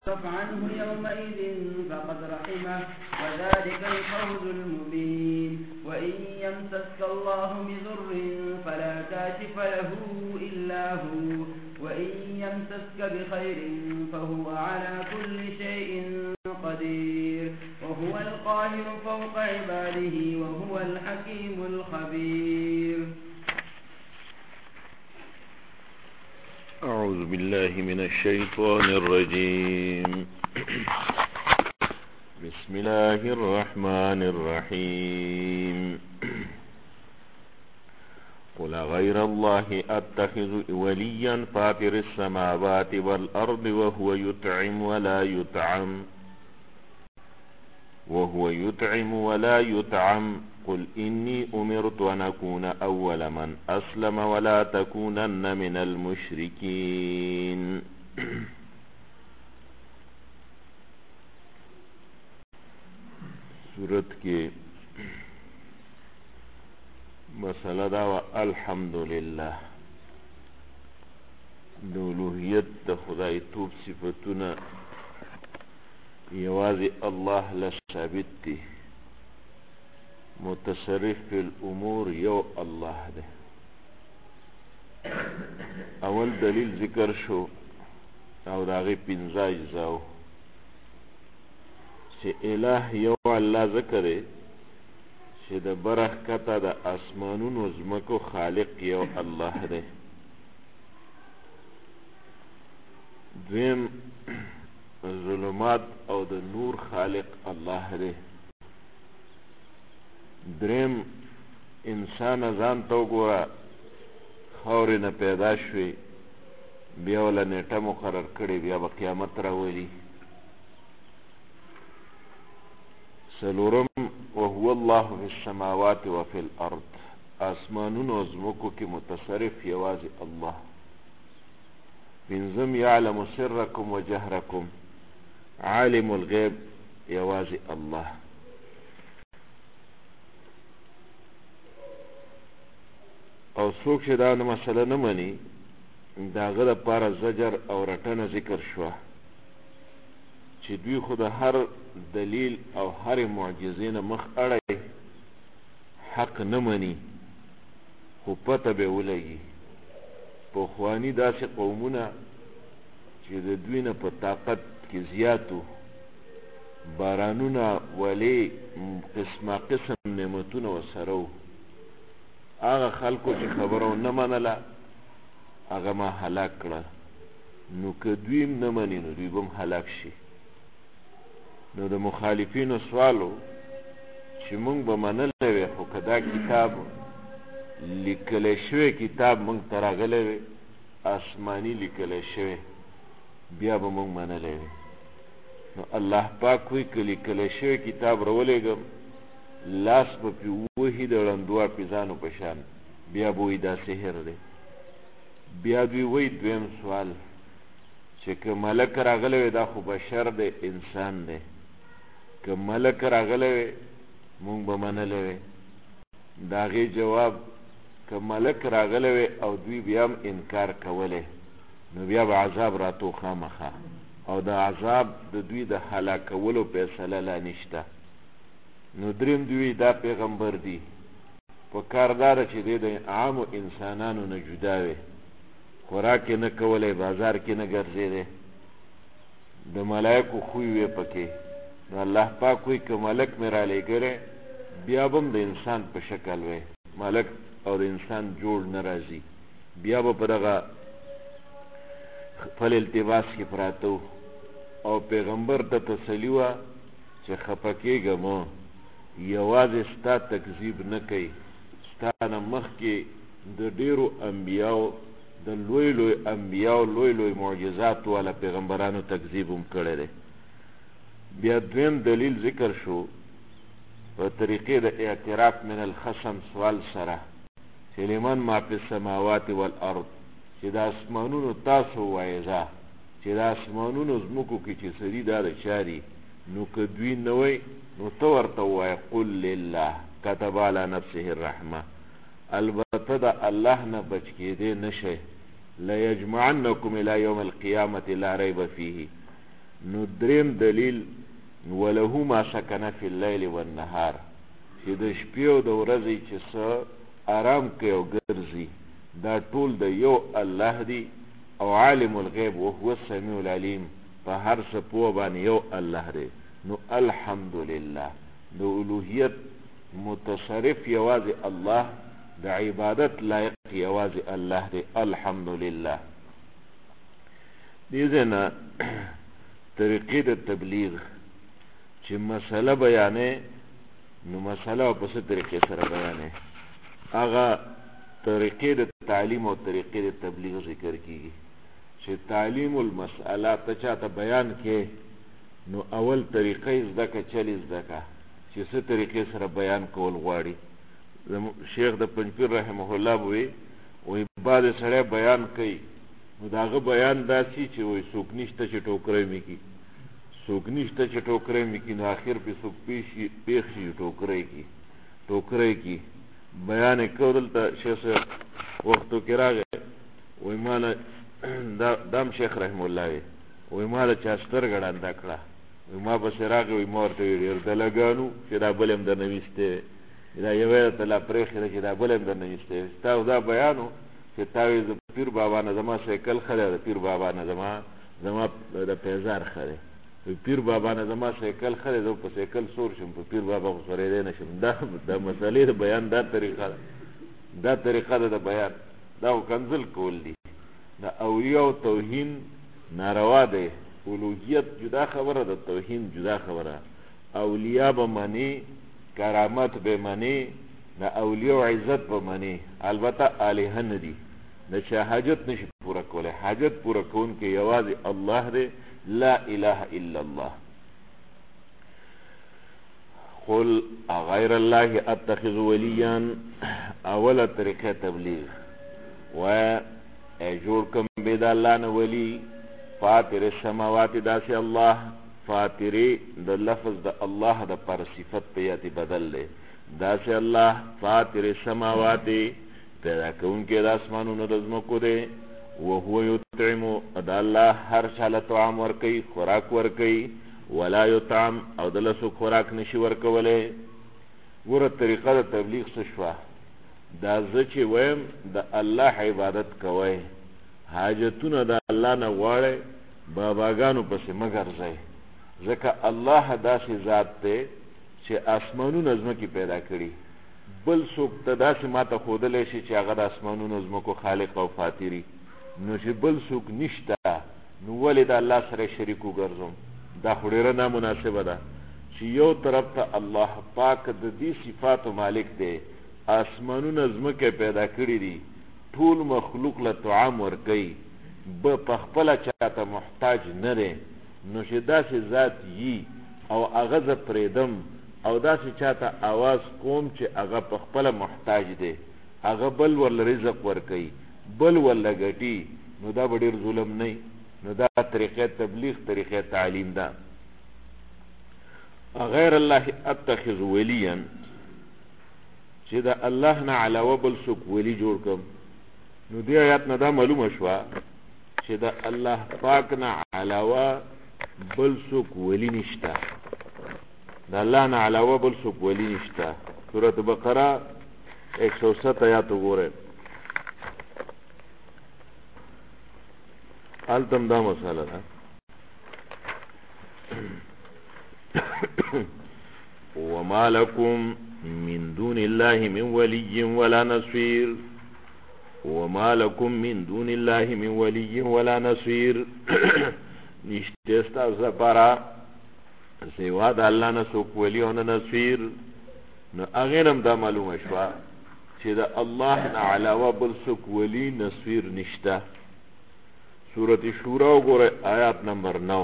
عنه يومئذ فقد رحمه وذلك الفوز المبين. وإن يمسسك الله بضر فلا كاشف له إلا هو وإن يمسسك بخير فهو على كل شيء قدير وهو القاهر فوق عباده وهو الحكيم الخبير. أعوذ بالله من الشيطان الرجيم. بسم الله الرحمن الرحيم. قل غير الله أتخذ وليا فاطر السماوات والأرض وهو يطعم ولا يطعم قل إني أمرت أن أكون أول من أسلم ولا تكونن من المشركين. سورت کے مسئلہ دا و الحمدللہ د الوهیت د خدای توب صفتونه یوازې الله له ثابت دي. متصرف فی الامور یو الله ده. اول دلیل ذکر شو او د هغې پنځه اجزاو چې اله یو الله ځکه دی چې د برکته د اسمانونو ځمکو خالق یو الله دی. دویم ظلمات او د نور خالق الله دی. دریم انسان ځان ته وګوره، خاورې نه پیدا شوې، بیا وله نیټه مقرر کړې، بیا به قیامت راولي. څلورم وهو الله فی السماوات وفی الارض، آسمانونو او ځمکو کې متصرف یوازې الله. پنځم یعلم سرکم وجهرکم، عالم الغیب یوازې الله. او څوک چې دا مسله نه مني د هغه دپاره زجر او رټنه ذکر شوه چې دوی خو د هر دلیل او هرې معجزې نه مخ اړی حق نه مني، خو پته به یې ولګي. پخواني داسې قومونه چې د دوی نه په طاقت کې زیات وو، بارانونه ولې قسمه قسم نعمتونه ورسره وو، هغه خلکو چې خبره ونه منله هغه ما هلاک کړه. نو که دوی هم نه مني نو دوی به هم هلاک شي. نو د مخالفینو سوالو چې مونږ به منلی وی، خو که دا کتاب لیکلی شوی کتاب مونږ ته راغلی وی، آسماني لیکلی شوی، بیا به مونږ منلی وی. نو الله پاک وی که لیکلی شوی کتاب راولېږم، لاس به پې ووهي د ړندو حافظانو په شان، بیا به وایي دا سحر دی. بیا دوی وایي دویم سوال چې که ملک راغلی وی دا خو بشر دی، انسان دی، که ملک راغلی وی مونږ به منلی وی. د هغې جواب که ملک راغلی وی او دوی بیا هم انکار کولی نو بیا به عذاب راتو خامخا، او د عذاب د دوی د هلاکولو فیصله لا نشته. نو دریم دوی دا پیغمبر دی، په کار دا ده چې دی د عامو انسانانو نه جدا وي، خوراک یې نه کولی، بازار کې نه ګرځېدی، د ملایکو خوی وی پکې. نو الله پاک وی که ملک مې رالیږلی بیا به هم د انسان په شکل وی، ملک او د انسان جوړ نه راځي، بیا به په دغه خپل التباس کې پراته وو. او پیغمبر ته تسلي وه چې خفه کېږه مه، یوازې ستا تکذیب نه کوي، ستا نه مخکې د ډېرو انبیاو، د لوی لوی انبیاو، لوی لوی معجزات والا پیغمبرانو تکذیب هم کړی دی. بیا دویم دلیل ذکر شو په طریقې د اعتراف من الخصم سوال سره چې لمن ما فی السماوات والارض، چې د اسمانونو تاسو وایزه چې د اسمانونو ځمکو کې چې سړي دا د چا دي، نو که دوی نه وی نو ته ورته ووایه قل لله کتب علی نفسه الرحمه، البته د الله نه بچ کېدی نشئ. لیجمعنکم الی یوم القیامة لا ریب فیه، نو دریم دلیل وله ما سکن فی اللیل والنهار چې د شپې او د ورځې چې څه آرام کوي او ګرځي دا ټول د یو الله دی او عالم الغیب وهو السمیع العلیم په هر څه پوه باندې یو الله دی. نو الحمدلله د الوهیت متصرف یوازې الله، د عبادت لایق یوازې الله دی. الحمدلله. دې ځای نه طریقې د تبلیغ چې مسله بیانې نو مسله په څه طریقې سره بیانې، هغه طریقې د تعلیم او طریقې د تبلیغ ذکر کیږي. چې تعلیم المسئله ته چاته بیان کې نو اول طریقې زده که چلی زده که چې څه طریقې سره بیان کول غواړي. شیخ د پنځپیر رحمه الله وی بعد سړی بیان کوي نو د هغه بیان داسې چې وایي څوک نشته چې ټوکری مې کړي، څوک نشته چې ټوکری مې کړي، نو آخر پې څوک پېښ شي ټوکری کړي. بیان یې کو دلته شیخ صاحب وختو کې راغی وایي ما نه دام شیخ رحمه الله وایي ما له چا سترګه ړنده کړه، وایي ما پسې راغی وایي ما ورته ویل ډېر دلګانو چې دا بل هم درنه ویستی دا یوه یې درته لا پرېښې ده چې دا بل هم درنه ویستی ستا دا بیان و چې تا وایي د پیر بابا نه زما سایکل ښه دی، د پیر بابا نه زما د پیزار ښه دی، پیر بابا نه زما سایکل ښه دی، زه په سایکل سور شم په پیر بابا خو سورېدی نه شم. دا مسلې د بیان دا طریقه ده د بیان، دا خو کنځل کول دي. د اولیاء توهین ناروا دی. الوهیت جدا خبره ده، توهین جدا خبره. اولیاء به منی، کرامت به منی، د اولیاء عزت به منی، البته الهه نه دي. د چا حاجت نشي پوره کولی، حاجت پوره کوونکی یوازې الله دی. لا اله الا الله. قل غیر الله اتخذ ولیا، اوله طریقه تبلیغ و جوړ کم بید الله نه ولی. فاطر السماوات داسې الله، فاطری د لفظ د الله د پر صفت په یاتي بدل دی. داسې الله فاطر السماوات پیدا کوونکی د اسمانونو د ځمکو دی. وهو یطعم، د الله هر چاله طعام ورکوي، خوراک ورکوي. ولا یطعم، او د له څوک خوراک نشي ورکولی. ګوره طریقه د تبلیغ څه شوه؟ دا زه چې ویم د الله عبادت کوئ، حاجتونه د الله نه غواړئ، باباګانو پسې مه ګرځئ، ځکه الله داسې ذات دی چې اسمانونه ځمکې پیدا کړي. بل څوک ته داسې ماته ښودلی شي چې هغه د اسمانونو ځمکو خالق او فاطري، نو چې بل څوک نشته نو ولې د الله سره شریک وګرځم؟ دا خو ډېره نامناسبه ده چې یو طرف ته الله پاک د دې صفاتو مالک دی، اسمانونه ځمکې پیدا کړي دي، ټول مخلوق له طعام ورکوي، په خپله چاته محتاج نه دی، نو چې داسې ذات یي او هغه زه پرېږدم او داسې چاته آواز کوم چې هغه په خپله محتاج دی، هغه بل ورله رزق ورکوي، بل ورله ګټي، نو دا به ډېر ظلم نه. نو دا طریقې تبلیغ، طریقې تعلیم ده. غیر الله اتخذ ولیا، چې د الله نه علاوه بل څوک ولی جوړ کړم. نو دې آیات نه دا معلومه شوه چې د الله پاک نه علاوه بل څوک ولی نشته، د الله نه علاوه بل څوک ولی نشته. سورة بقره 107 آیات وګورئ، هلتم دا مسئله ده. وما لكم من دون الله من ولي ولا نصير، وما لكم من دون الله من ولي ولا نصير. نشته ستاسو لپاره سوا د الله نه څوک ولی او نه نصیر. نو هغې هم دا معلومه شوه چې د الله نه علاوه بل څوک ولی نصیر نشته. سورة شورا وګورئ آیات نمبر 9.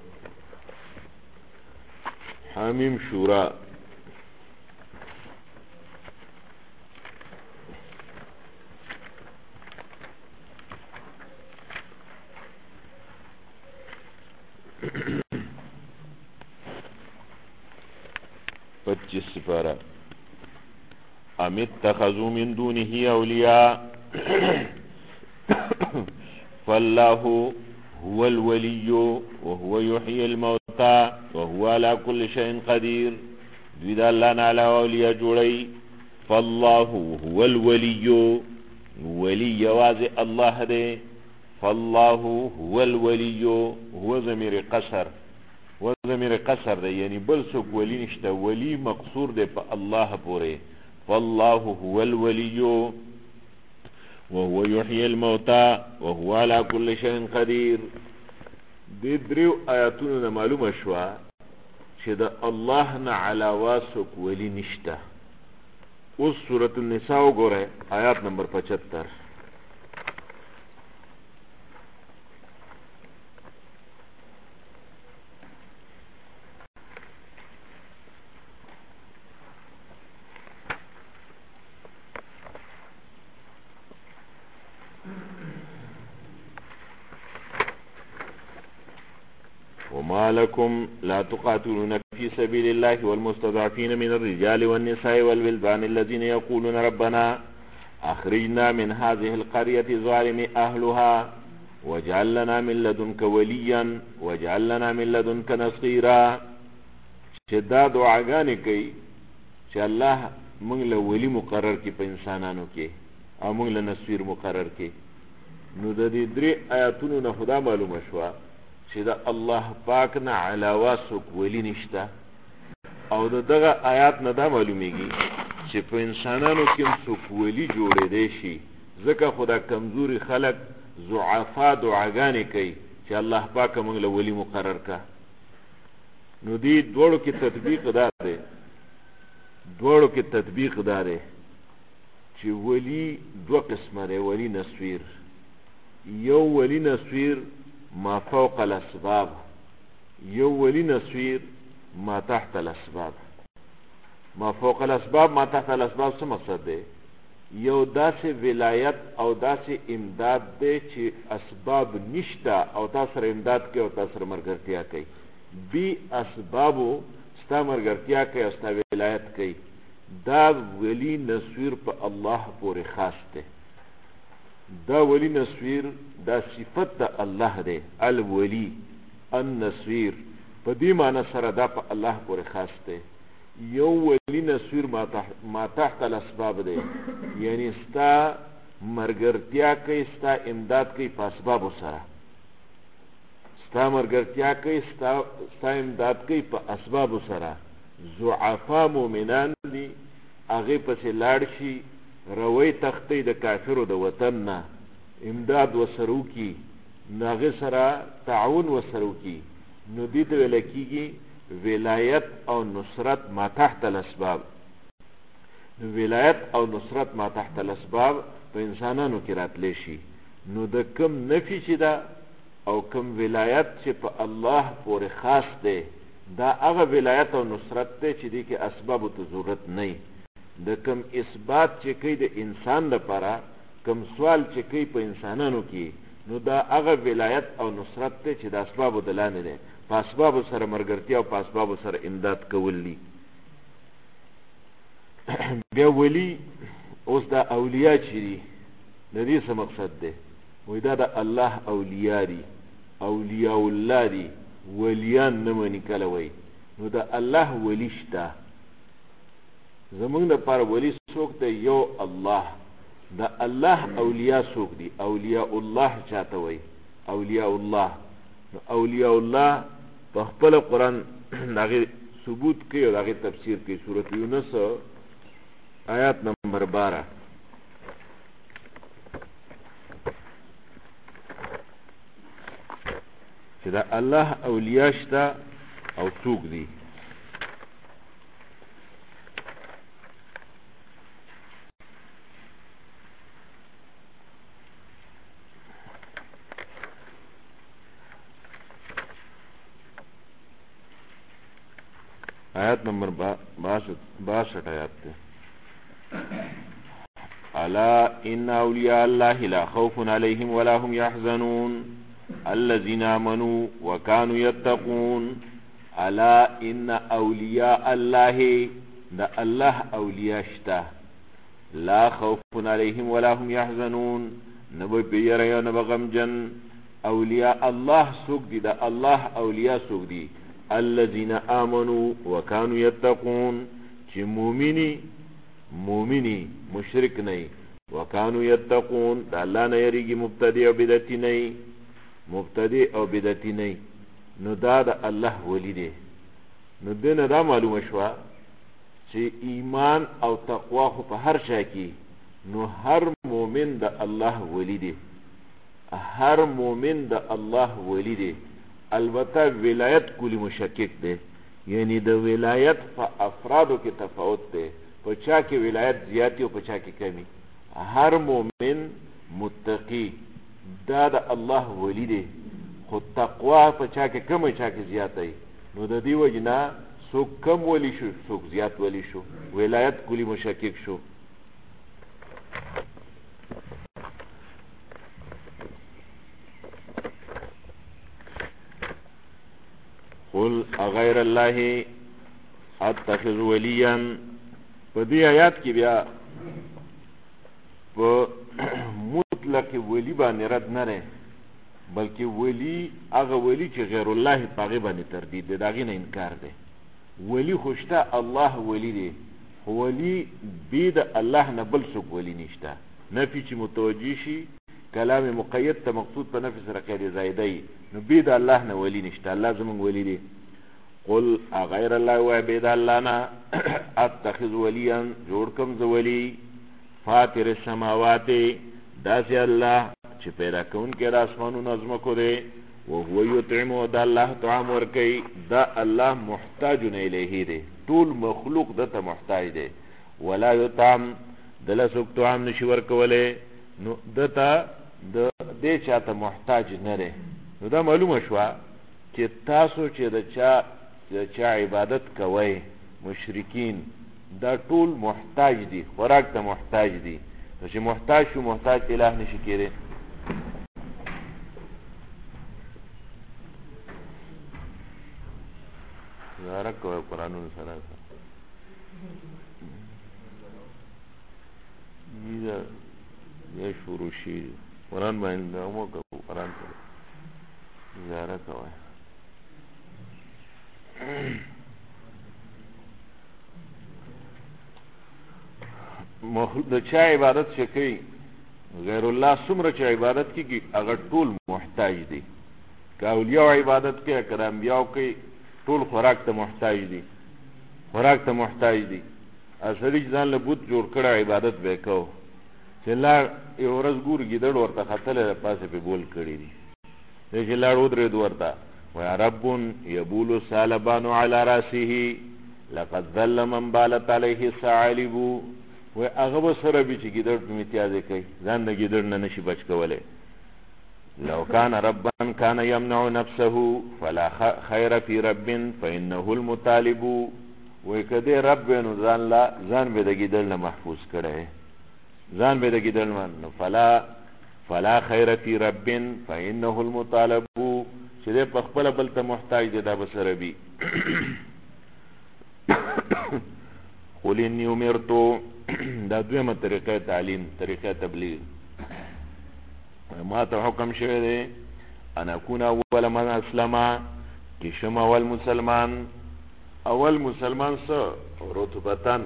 حمیم شورا پچیس سپارہ. ام اتخذوا من دونه اولیاء فاللہ هو الولي وهو يحيي الموتى وهو على كل شيء قدير. دوی دا الله نه علاوه اولیاء جوړی. فالله هو الولي، ولی یوازې الله دی. فالله هو الولي، هو ضمیر قصر، و ضمیر قصر دی، یعنی بل څوک ولی نشته، ولی مقصور دی په الله پورې. فالله هو الولي وهو يحيي الموتى وهو على كل شيء قدير. دې دریو آیاتونو نه معلومه شوه چې د الله نه علاوه څوک ولی نشته. اوس سورة النساء وګورئ، آیات نمبر 75. وما لكم لا تقاتلون في سبيل الله والمستضعفين من الرجال والنساء والولدان الذين يقولون ربنا أخرجنا من هذه القرية ظالم أهلها واجعل لنا من لدنك وليا واجعل لنا من لدنك نصيرا. چې دا دعاګانې کوي چې الله موږ له ولی مقرر کړي په انسانانو کې او موږ له نصیر مقرر کړي. نو د دې درې آیاتونو نه خدا معلومه شوه چې د الله پاک نه علاوه څوک ولی نشته، او د دغه آیات نه دا معلومیږي چې په انسانانو کې هم څوک ولی جوړېدی شي، ځکه خدا کمزوري خلک ضعفا دعاګانې کوي چې الله پاک موږ له ولی مقرر کا. نو دې دواړو کې تطبیق دا دی چې ولی دوه قسمه دی، ولی نصویر. یو ولی نصویر ما فوق الاسباب، یو ولی نصویر ما تحت الاسباب. ما فوق الاسباب ما تحت الاسباب څه مقصد دی؟ یو داسې ولایت او داسې امداد دی چې اسباب نشته او تا سره امداد کوي او تا سره ملګرتیا کوي. بی اسبابو ستا ملګرتیا کوي او ستا ولایت کوي. دا ولی نصویر په الله پورې خاص دی. دا ولی نصویر دا صفت دا الله دی، الولی النصویر. په دې معنی سره دا په الله پورې خاص دی. یو ولی نصویر ما تحت الاسباب دی، یعنی ستا مرګرتیا کوي، ستا امداد کوي په اسبابو سره. ستا مرګرتیا کوي، ستا امداد کوي په اسبابو سره. ضعفا مؤمنان دي، هغې پسې لاړ شي، روی تختی د کافرو د وطن نه امداد وسره وکړي، نو هغې سره تعاون وسره وکړي، نو دې ته ویلی کېږي ولایت او نصرت ما تحت الاسباب. نو ولایت او نصرت ما تحت الاسباب په انسانانو کې راتلی شي. نو د کم نفي چې ده او کم ولایت چې په الله پورې خاص دی، دا هغه ولایت او نصرت دی چې دې کې اسبابو ته ضرورت نه. د کم اثبات چې کوي د انسان لپاره، کم سوال چې کوي په انسانانو کې، نو دا هغه ولایت او نصرت دی چې د اسبابو د لاندې دی. په اسبابو سره ملګرتیا او په اسبابو سره امداد کول دي. بیا ولی اوس دا اولیاء چې دي، د دې څه مقصد دی؟ وایي دا د الله اولیاء دي، اولیاء الله دي، ولیان نه مني کله. وایي نو د الله ولی شته. زمونږ دپاره ولی څوک دی؟ یو الله. د الله اولیاء څوک دي؟ اولیاء الله چاته وایي؟ اولیاء الله. نو اولیاء الله په خپل قرآن د هغې ثبوت کوي او د هغې تفسیر کوي. سورة یونس آیات نمبر 12 چې د الله اولیاء شته او څوک دي. آیات نمبر 62 آیات ته الا ان اولیاء الله لا خوف عليهم ولا هم يحزنون الذين آمنوا وكانوا يتقون. الا ان اولیاء الله، دا الله اولیاء شته، لا خوف عليهم ولا هم يحزنون، نبو بیره یا نبو غمجن، اولیاء الله سوق دي دا الله اولیاء سوق دي الذين آمنوا وكانوا يتقون چې مومنی مشرک نه وكانوا يتقون دا الله نه یریږي مبتدی او بدعتی نه نو دا د الله ولی دی نو دنه دا معلومه شوه چې ایمان او تقوا خو په هر چا کې نو هر مومن د الله ولی دی هر مومن د الله ولی دی البته ولایت کلی مشکک دی یعنی د ولایت په افرادو کې تفاوت دی په چا کې ولایت زیاتی او په چا کې کمی هر مومن متقی دا د الله ولی دی خو تقوا په چا کې کم چا کې زیات دی نو د دې وجه نه څوک کم ولی شو څوک زیات ولی شو ولایت کلی مشکک شو قل اغیر الله اتخذ ولیا په دې آیات کې بیا په مطلق ولی باندې رد نه لري بلکې ولی هغه ولی چې غیر الله پاغه باندې تردید دی داغه نه انکار دی ولی خوشته الله ولی دی ولی بيد الله نه بل څوک ولی نشته نفي چې متوجي شي کلام مقید ته مقصود په نفي سره کې زائدای نو بيد الله نه ولی نشته الله زمون ولی دی قل اغیر الله و بيد الله نه اتخذ وليا جوړ کوم ز ولی فاطر السماوات داسې الله چې پیدا کون کې د اسمانونو ازمکو دی وهو یطعم دا الله طعام ورکوي دا الله محتاج الیه دی ټول مخلوق دته محتاج دی ولا یطعم دله څوک طعام نشي ورکولی نو دته د دې چاته محتاج نه دی نو دا معلومه شوه چې تاسو چې د چا عبادت کوئ مشرکین دا ټول محتاج دي خوراک ته محتاج دي نو چې محتاج شو محتاج اله نشي کېدی زاره کوي قرآنونو سره یا شروع شي قرآن باندې دامو کوي قرآن سره زاره کوي د چا عبادت چې کوي غیر الله څومره چې عبادت کوي هغه ټول محتاج دي که اولیاء عبادت کوي که انبیاء کوي ټول خوراک ته محتاج دي اصلي ځان له بوت جوړ کړه عبادت به کو چې لا یو ورځ ګور ګیدړ ورته خطل پاسه په بول کړی دي چې لا ودرې ورته ويا رب يبول سالبان على راسه لقد ذل من بالت عليه الثعالب و هغه سره به چې ګیدړ په امتیاز کوي ځان د ګیدړ نه نشي بچ کوله لو كان ربا كان يمنع نفسه فلا خير في رب فإنه المطالب وکده رب نو ځان به د ګیدړ نه محفوظ کړي ځان به د ګیدړ نه فلا خير في رب فإنه المطالب چې په خپل بل ته محتاج دي دا بسره بي قل اني امرت دا دویمه طریقه تعلیم طریقه تبلیغ ما ته حکم شوی دی ان اكون اول من اسلم کی شم اول مسلمان سو رتبتن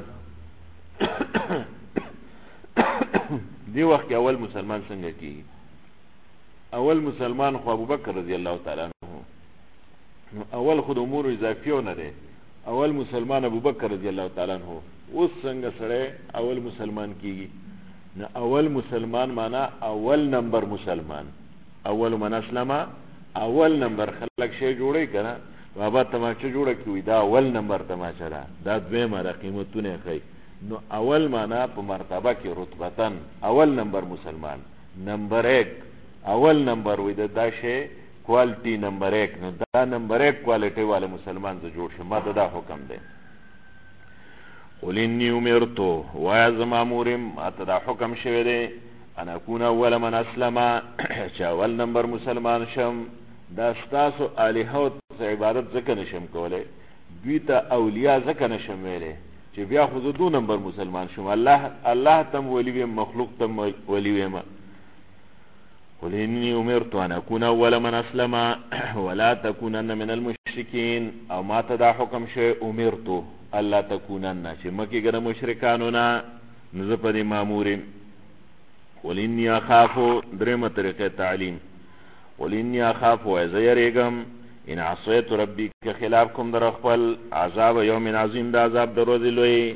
دی وخت اول مسلمان څنګه کی اول مسلمان خو ابوبکر رضی الله تعالی عنہ اول خود امور اضافیو نه دی اول مسلمان ابوبکر رضی الله تعالی عنہ اوس څنګه سره اول مسلمان کیږي نه اول مسلمان معنا اول نمبر مسلمان اول من اسلم اول نمبر خلق شی جوړی کنه بابا تماچه جوړه کیوي دا اول نمبر تماچه دا دویمه د قیمتونه کوي نو اول معنا په مرتبه کې رتبتن اول نمبر مسلمان نمبر 1 اول نمبر وې د داشه کوالټي نمبر 1 نو دا نمبر 1 کوالټي والے مسلمان ته جوړ شه ماته دا حکم دی قل اني امرت ويعظم امورم اته دا حکم شوی دی انا اكون اول من اسلم چې اول نمبر مسلمان شم دا ستاسو الہو عبادت ځکه نشم کولای دوی ته اولیاء ځکه نشم ویلې چې بیا خو زه 2 نمبر مسلمان شم الله تم ولی ویم مخلوق تم ولی ویم قل إني أمرت أن أكون أول من أسلم ولا تكونن من المشركين او ما ته دا حکم شوی امرتو الله تکونن چې مکه ګره مشرکانونه نزه په مامورین. قل إني أخاف درېمه طریقه تعلیم. قل إني أخاف وزيرګم ان عصيت ربي که خلاف کوم در خپل عذاب یوم عظیم، دا عذاب د ورځې لوی.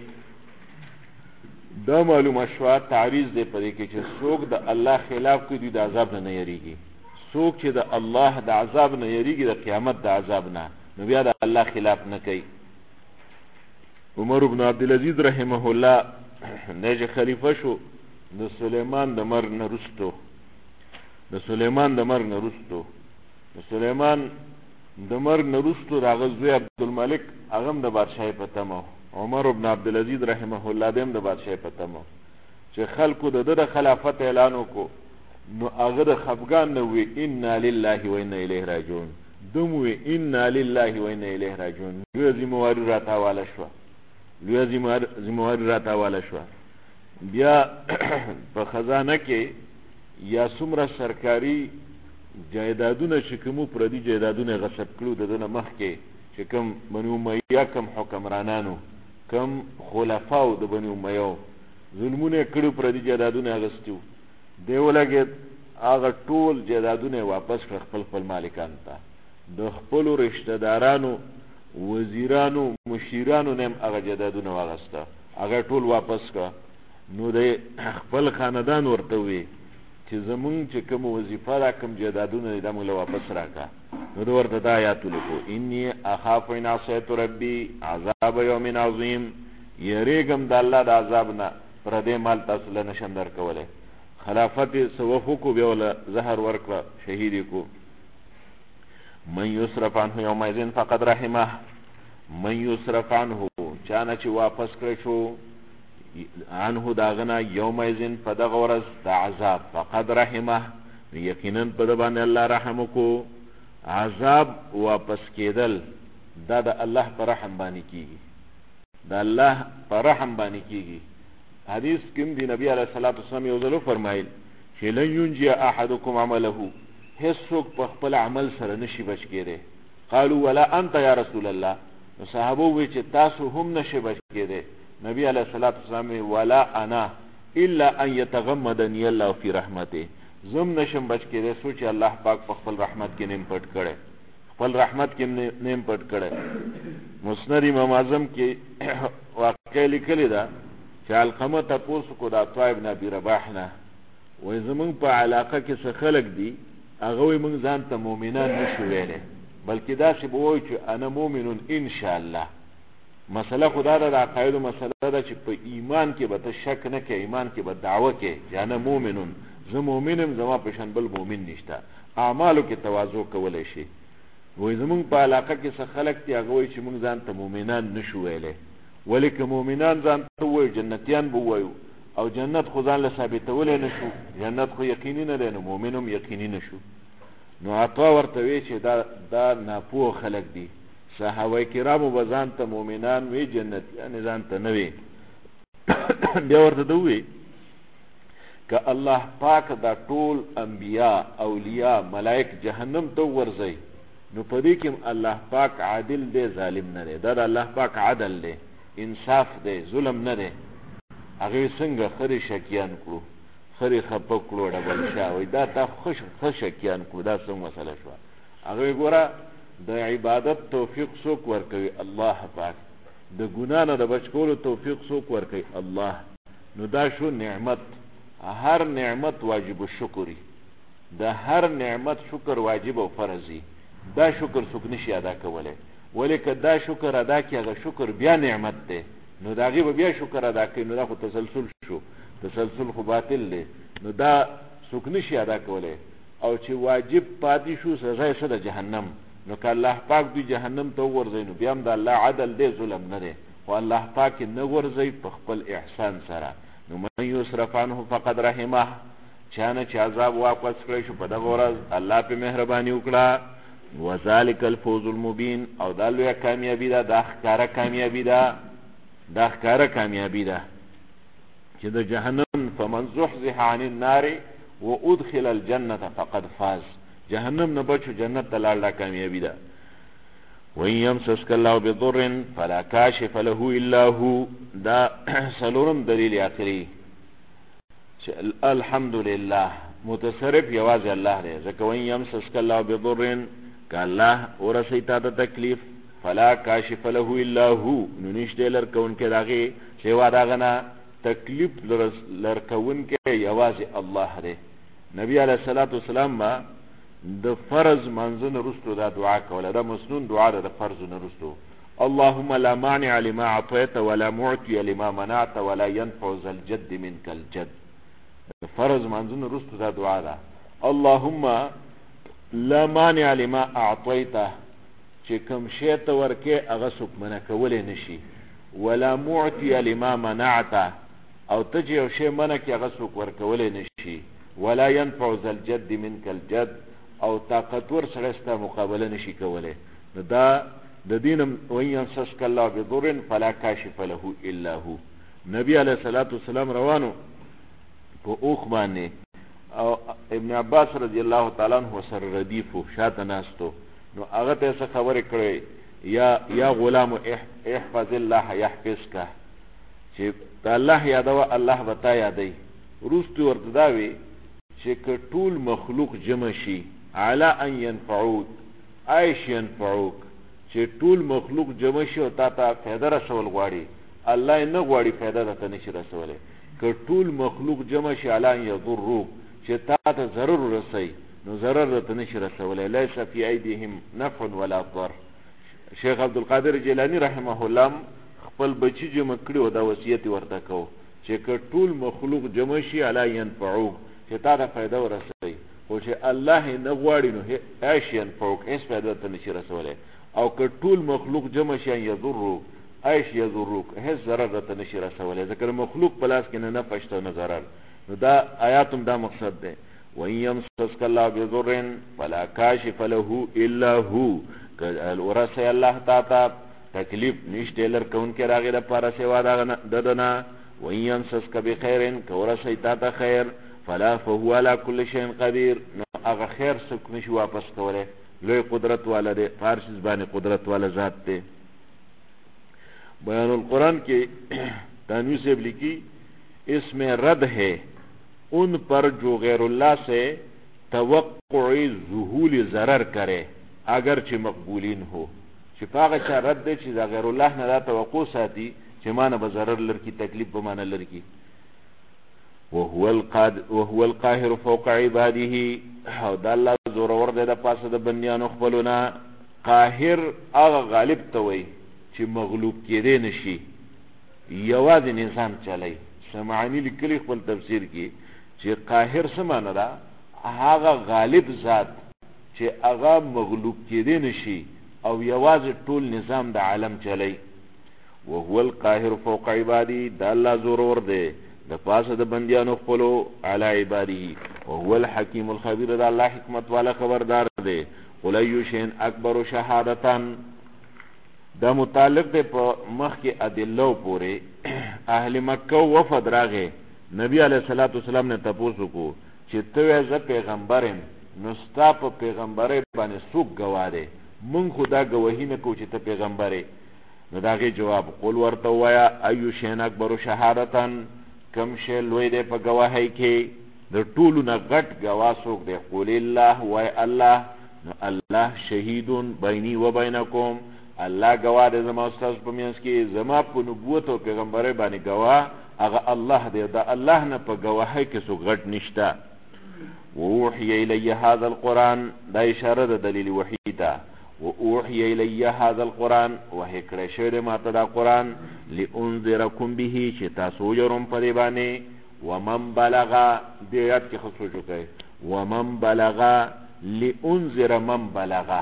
دا معلومه شوه تعریض دی په دې کې چې څوک د الله خلاف کوي د عذاب نه یریږي. څوک چې د الله د عذاب نه یریږي د قیامت د عذاب نه، نو بیا د الله خلاف نه کوي. عمر بن عبدالعزیز رحمه الله نه خلیفه شو د سلیمان د مرګ نه وروسته. د سلیمان د مرګ نه وروسته د هغه زوی عبدالملک هغه هم د بادشاهۍ په تمه. عمر بن عبدالعزیز رحمه الله دیم د بادشاهۍ په تمه چې خلکو د ده د خلافت اعلان وکړو، نو هغه د خفګان نه وی انا لله و انا الیه راجعون، دوم وی انا لله و انا الیه راجعون. لویه ذمهواري راته حواله شوه. بیا په خزانه کې یا څومره سرکاري جایدادونه چې کومو پردي جایدادونه غصب کړو د ده نه مخکې چې کوم بني امیه کم حکمرانانو کم خلفاو د بني امیو ظلمونه کړو پردي جایدادونه اغستیو، دی ولګېد هغه ټول جایدادونه واپس کړه خپل مالکانو ته. د خپلو رشته دارانو وزیرانو مشیرانو نه هم هغه جایدادونه واغسته، هغه ټول واپس کړه. نو د خپل خاندان ورته وی چې زمونږ چې کوم وظیفه دا کوم جایدادونه دا موږ واپس راکړه. نو د ورته دا آیات ولیکو انی اخاف ان عصیت ربي عذاب یوم عظیم، یریږم د الله د عذاب نه پردی مال تاسو له نشم درکولی. خلافت سوفو کو بیا وله زهر ورکړه شهید کو. من یصرف عنه یومئذ فقد رحمه، من یصرف عنه چانه چې واپس کړی شو عنه داغنا یومئذ په دغه ورځ د عذاب فقد رحمه، یقینا په ده باندې الله رحم وکړو. عذاب واپس کېدل دا د الله په رحم باندې کېږي، د الله په رحم باندې کېږي. حدیث کې دی نبی علیه الصلاة والسلام یو ځل فرمایل چې لن ینجی احدکم عمله، هیڅوک په خپل عمل سره نشي بچ کېدی. قالوا ولا انت یا رسول الله، نو صحابه وویل چې تاسو هم نشئ بچ کېدی. نبی علیه الصلاة والسلام ولا انا الا ان یتغمدنی الله فی رحمته، زم نشم بچ کېدی سو چې الله پاک په خپل رحمت کې نیم پټ کړی، خپل رحمت کې نیم پټ کړی. مسند امام اعظم کې واقع لیکلی ده چې علقمه تپوس کو د عطا ابن ابي رباح نه، وایي زمونږ په علاقه کې څه خلک دي هغه وایي موږ ځان ته مؤمنان نشو ویلی، بلکې داسې به وایو چې انا مؤمنون انشاءالله. مسله خدا ده د عقایدو مسله ده چې په ایمان کې به ته شک نه کوې، ایمان کې به دعوه کوې چې انا مؤمنون، زه مؤمنم، زما په شان بل مؤمن نشته. اعمالو کې تواضع کولی شي. وایي زمونږ په علاقه کې څه خلک دي هغه وایي چې موږ ځان ته مؤمنان نشو ویلی، ولې که مؤمنان ځان ته ووایو جنتیان به ووایو، او جنت خو ځان له ثابتولی نه شو، جنت خو یقیني نه دی، نو مؤمن هم یقیني نه شو. نو عطا ورته وی چې دا ناپوه خلک دي. صحابه کرامو به ځان ته مؤمنان وی، جنتیان ځان ته نه وی. بیا ورته ده ووی که الله پاک دا ټول انبیا اولیاء ملائک جهنم ته ورځي، نو په دې کې الله پاک عادل دی، ظالم نه دی. دا د الله پاک عدل دی، انصاف دی، ظلم نه دی. هغې څنګه خرې شکیان کړو، خرې خپه کړو ډبل شاه، وایي دا تا ښه شکیان کړو، دا څنګه مسله شوه. هغې ګوره د عبادت توفیق څوک ورکوي؟ الله پاک. د ګناه نه د بچ کولو توفیق څوک ورکوي؟ الله. نو دا شو نعمت. هر نعمت واجب الشکری، د هر نعمت شکر واجب او فرضي. دا شکر څوک نشي ادا کولی، ولې که دا شکر ادا کړي هغه شکر بیا نعمت دی، نو د هغې به بیا شکر ادا کوي، نو دا خو تسلسل شو، تسلسل خو باطل دی. نو دا څوک نشي ادا کولی. او چې واجب پاتې شو سزا یې څه ده؟ جهنم. نو که الله پاک دوی جهنم ته وغورځوي نو بیا هم د الله عدل دی، ظلم نه دی. خو الله پاک یې نه غورځوي په خپل احسان سره. نو من یصرف عنه فقد رحمه، چا نه چې عذاب واپس کړی شو په دغه ورځ الله پې مهرباني وکړه. وذلک الفوز المبین، او دا لویه کامیابي ده، دا ښکاره کامیابي ده، دا ښکاره کامیابي ده چې د جهنم فمن زحزح عن النار و ادخل الجنه فقد فاز جهنم نه بچو جنت ته لاړ لا کامیابی ده وان يمسسك الله بضر فلا كاشف له الا هو دا سلورم دلیل اخری الحمدلله متصرف یواز الله دی ځکه وان يمسسك الله بضر ک الله ورسیتا ته تکلیف فلا کاشف له الا هو نو نشته لر کون کې داغه سیوا داغنا تکلیف لر کون کې یواز الله دی نبی علیہ الصلوۃ والسلام با د فرض منځن رستو دا دعا کوله دا مسنون دعا ده د فرض نرستو اللهم لا مانع لما اعطيت ولا معطي لما منعت ولا ينفع ذا الجد منك الجد فرض منځن رستو دا دعا ده اللهم لا مانع لما اعطيت چې کوم شی ته ورکه هغه څوک منع کولای نشي ولا معطي لما منعت او ته چې یو شی منع کې هغه څوک ورکولای نشي ولا ينفع ذا الجد منك الجد او طاقتور سره ستا مقابله نشي کوله دا د دینم وان يمسسك الله بضر فلا كاشف له الا هو نبی علیہ الصلوۃ والسلام روانو په اوخ باندې او ابن عباس رضی الله تعالی عنہ سره ردیف شاته ناستو نو هغه ته څه خبرې کړې یا غلام احفظ الله يحفظك چې الله یادو الله بتا یادای روستو ورته داوي چې ټول مخلوق جمع شي على ان ينفعوك عيش ينفعوك چې ټول مخلوق جمع شي او تا ته فائدہ رسول غواړي الله نه غواړي فائدہ درته نشي رسوله که ټول مخلوق جمع شي على ان يضروك چې تا ته ضرر رسي نو ضرر درته نشي رسوله ليس في ايديهم نفع ولا ضر شیخ عبد القادر جیلانی رحمه الله خپل بچی جمع کړو دا وصیت ورته کو چې که ټول مخلوق جمع شي على ينفعوك چې تا ته فائدہ ورسي خو چې الله نه غواړي نو عيش ينفعوك هیڅ فائدہ ته نشي رسوله او که ټول مخلوق جمع شي يضروك عيش يضروك هیڅ ضرر ته نشي رسوله ځکه مخلوق پلاس کې نه نفع شته نه ضرر نو دا آیاتم دا مقصد ده وان يمسسك الله بضر فلا كاشف له الا هو ورسي الله تعالی تکلیف نشته لر کون کې راغی د پاره سیوا ددنا وان يمسسك بخير كورسي تعالی خیر فلا فهو على كل شيء قدير نو هغه خیر څوک نشي واپس کوله لوی قدرت والا دی فارس باندې قدرت والا ذات دی بیان القرآن کے تانوی سے لکھی اس میں رد ہے ان پر جو غیر اللہ سے توقع ظہول ضرر کرے اگرچہ مقبولین ہو شفاغ چا رد دے چیزا غیر اللہ نہ دا توقع ساتی چی مانا بضرر لرکی تکلیف بمانا لرکی وهو القاهر فوق عباده او دا اللہ زورور دے دا پاس دا بندیانو خبلونا قاهر آغا غالب توی چی مغلوب کیدے نشی یواز نظام چلی سمعانی لکلی خبل تفسیر کی چی قاهر سمانا دا آغا غالب ذات چی آغا مغلوب کیدے نشی او یواز طول نظام دا عالم چلی وهو القاهر فوق عباده دا اللہ زورور دے دا پاس دا بندیانو خپلو علی عباده وهو الحکیم الخبیر دا اللہ حکمت والا خبردار دے قل ایو شین اکبر شهادتان دا متعلق دے پا مخ کے ادلو پورے اہل مکہ وفد راغے نبی علیہ السلام نے تپوسو کو چی تویز پیغمبرم نستا پا پیغمبر بانی سوک گوا دے من خدا گواہی نکو چی تا پیغمبر نو داغی جواب قل ورطوایا ایو شین اکبر شهادتان کم شی لوی دے پا گواہی کے در طولو نا غٹ گواہ سوک دے قول اللہ وی اللہ نو اللہ شہیدون بینی و بینکم اللہ گواہ دے زما استاز پمینس کی زما پا نبوت و پیغمبر بانی گواہ اگا اللہ دے دا اللہ نا پا گواہی کے سو غٹ نشتا ووحی الی هذا القرآن دا اشارہ دا دلیل وحیتا ووحی الی هذا القرآن وحی کرشد ماتا دا قرآن لئنذرکم به چی تاسو یرم پدی بانی ومن بلغا دیات کی خصو چکے ومن بلغا لئنذر من بلغا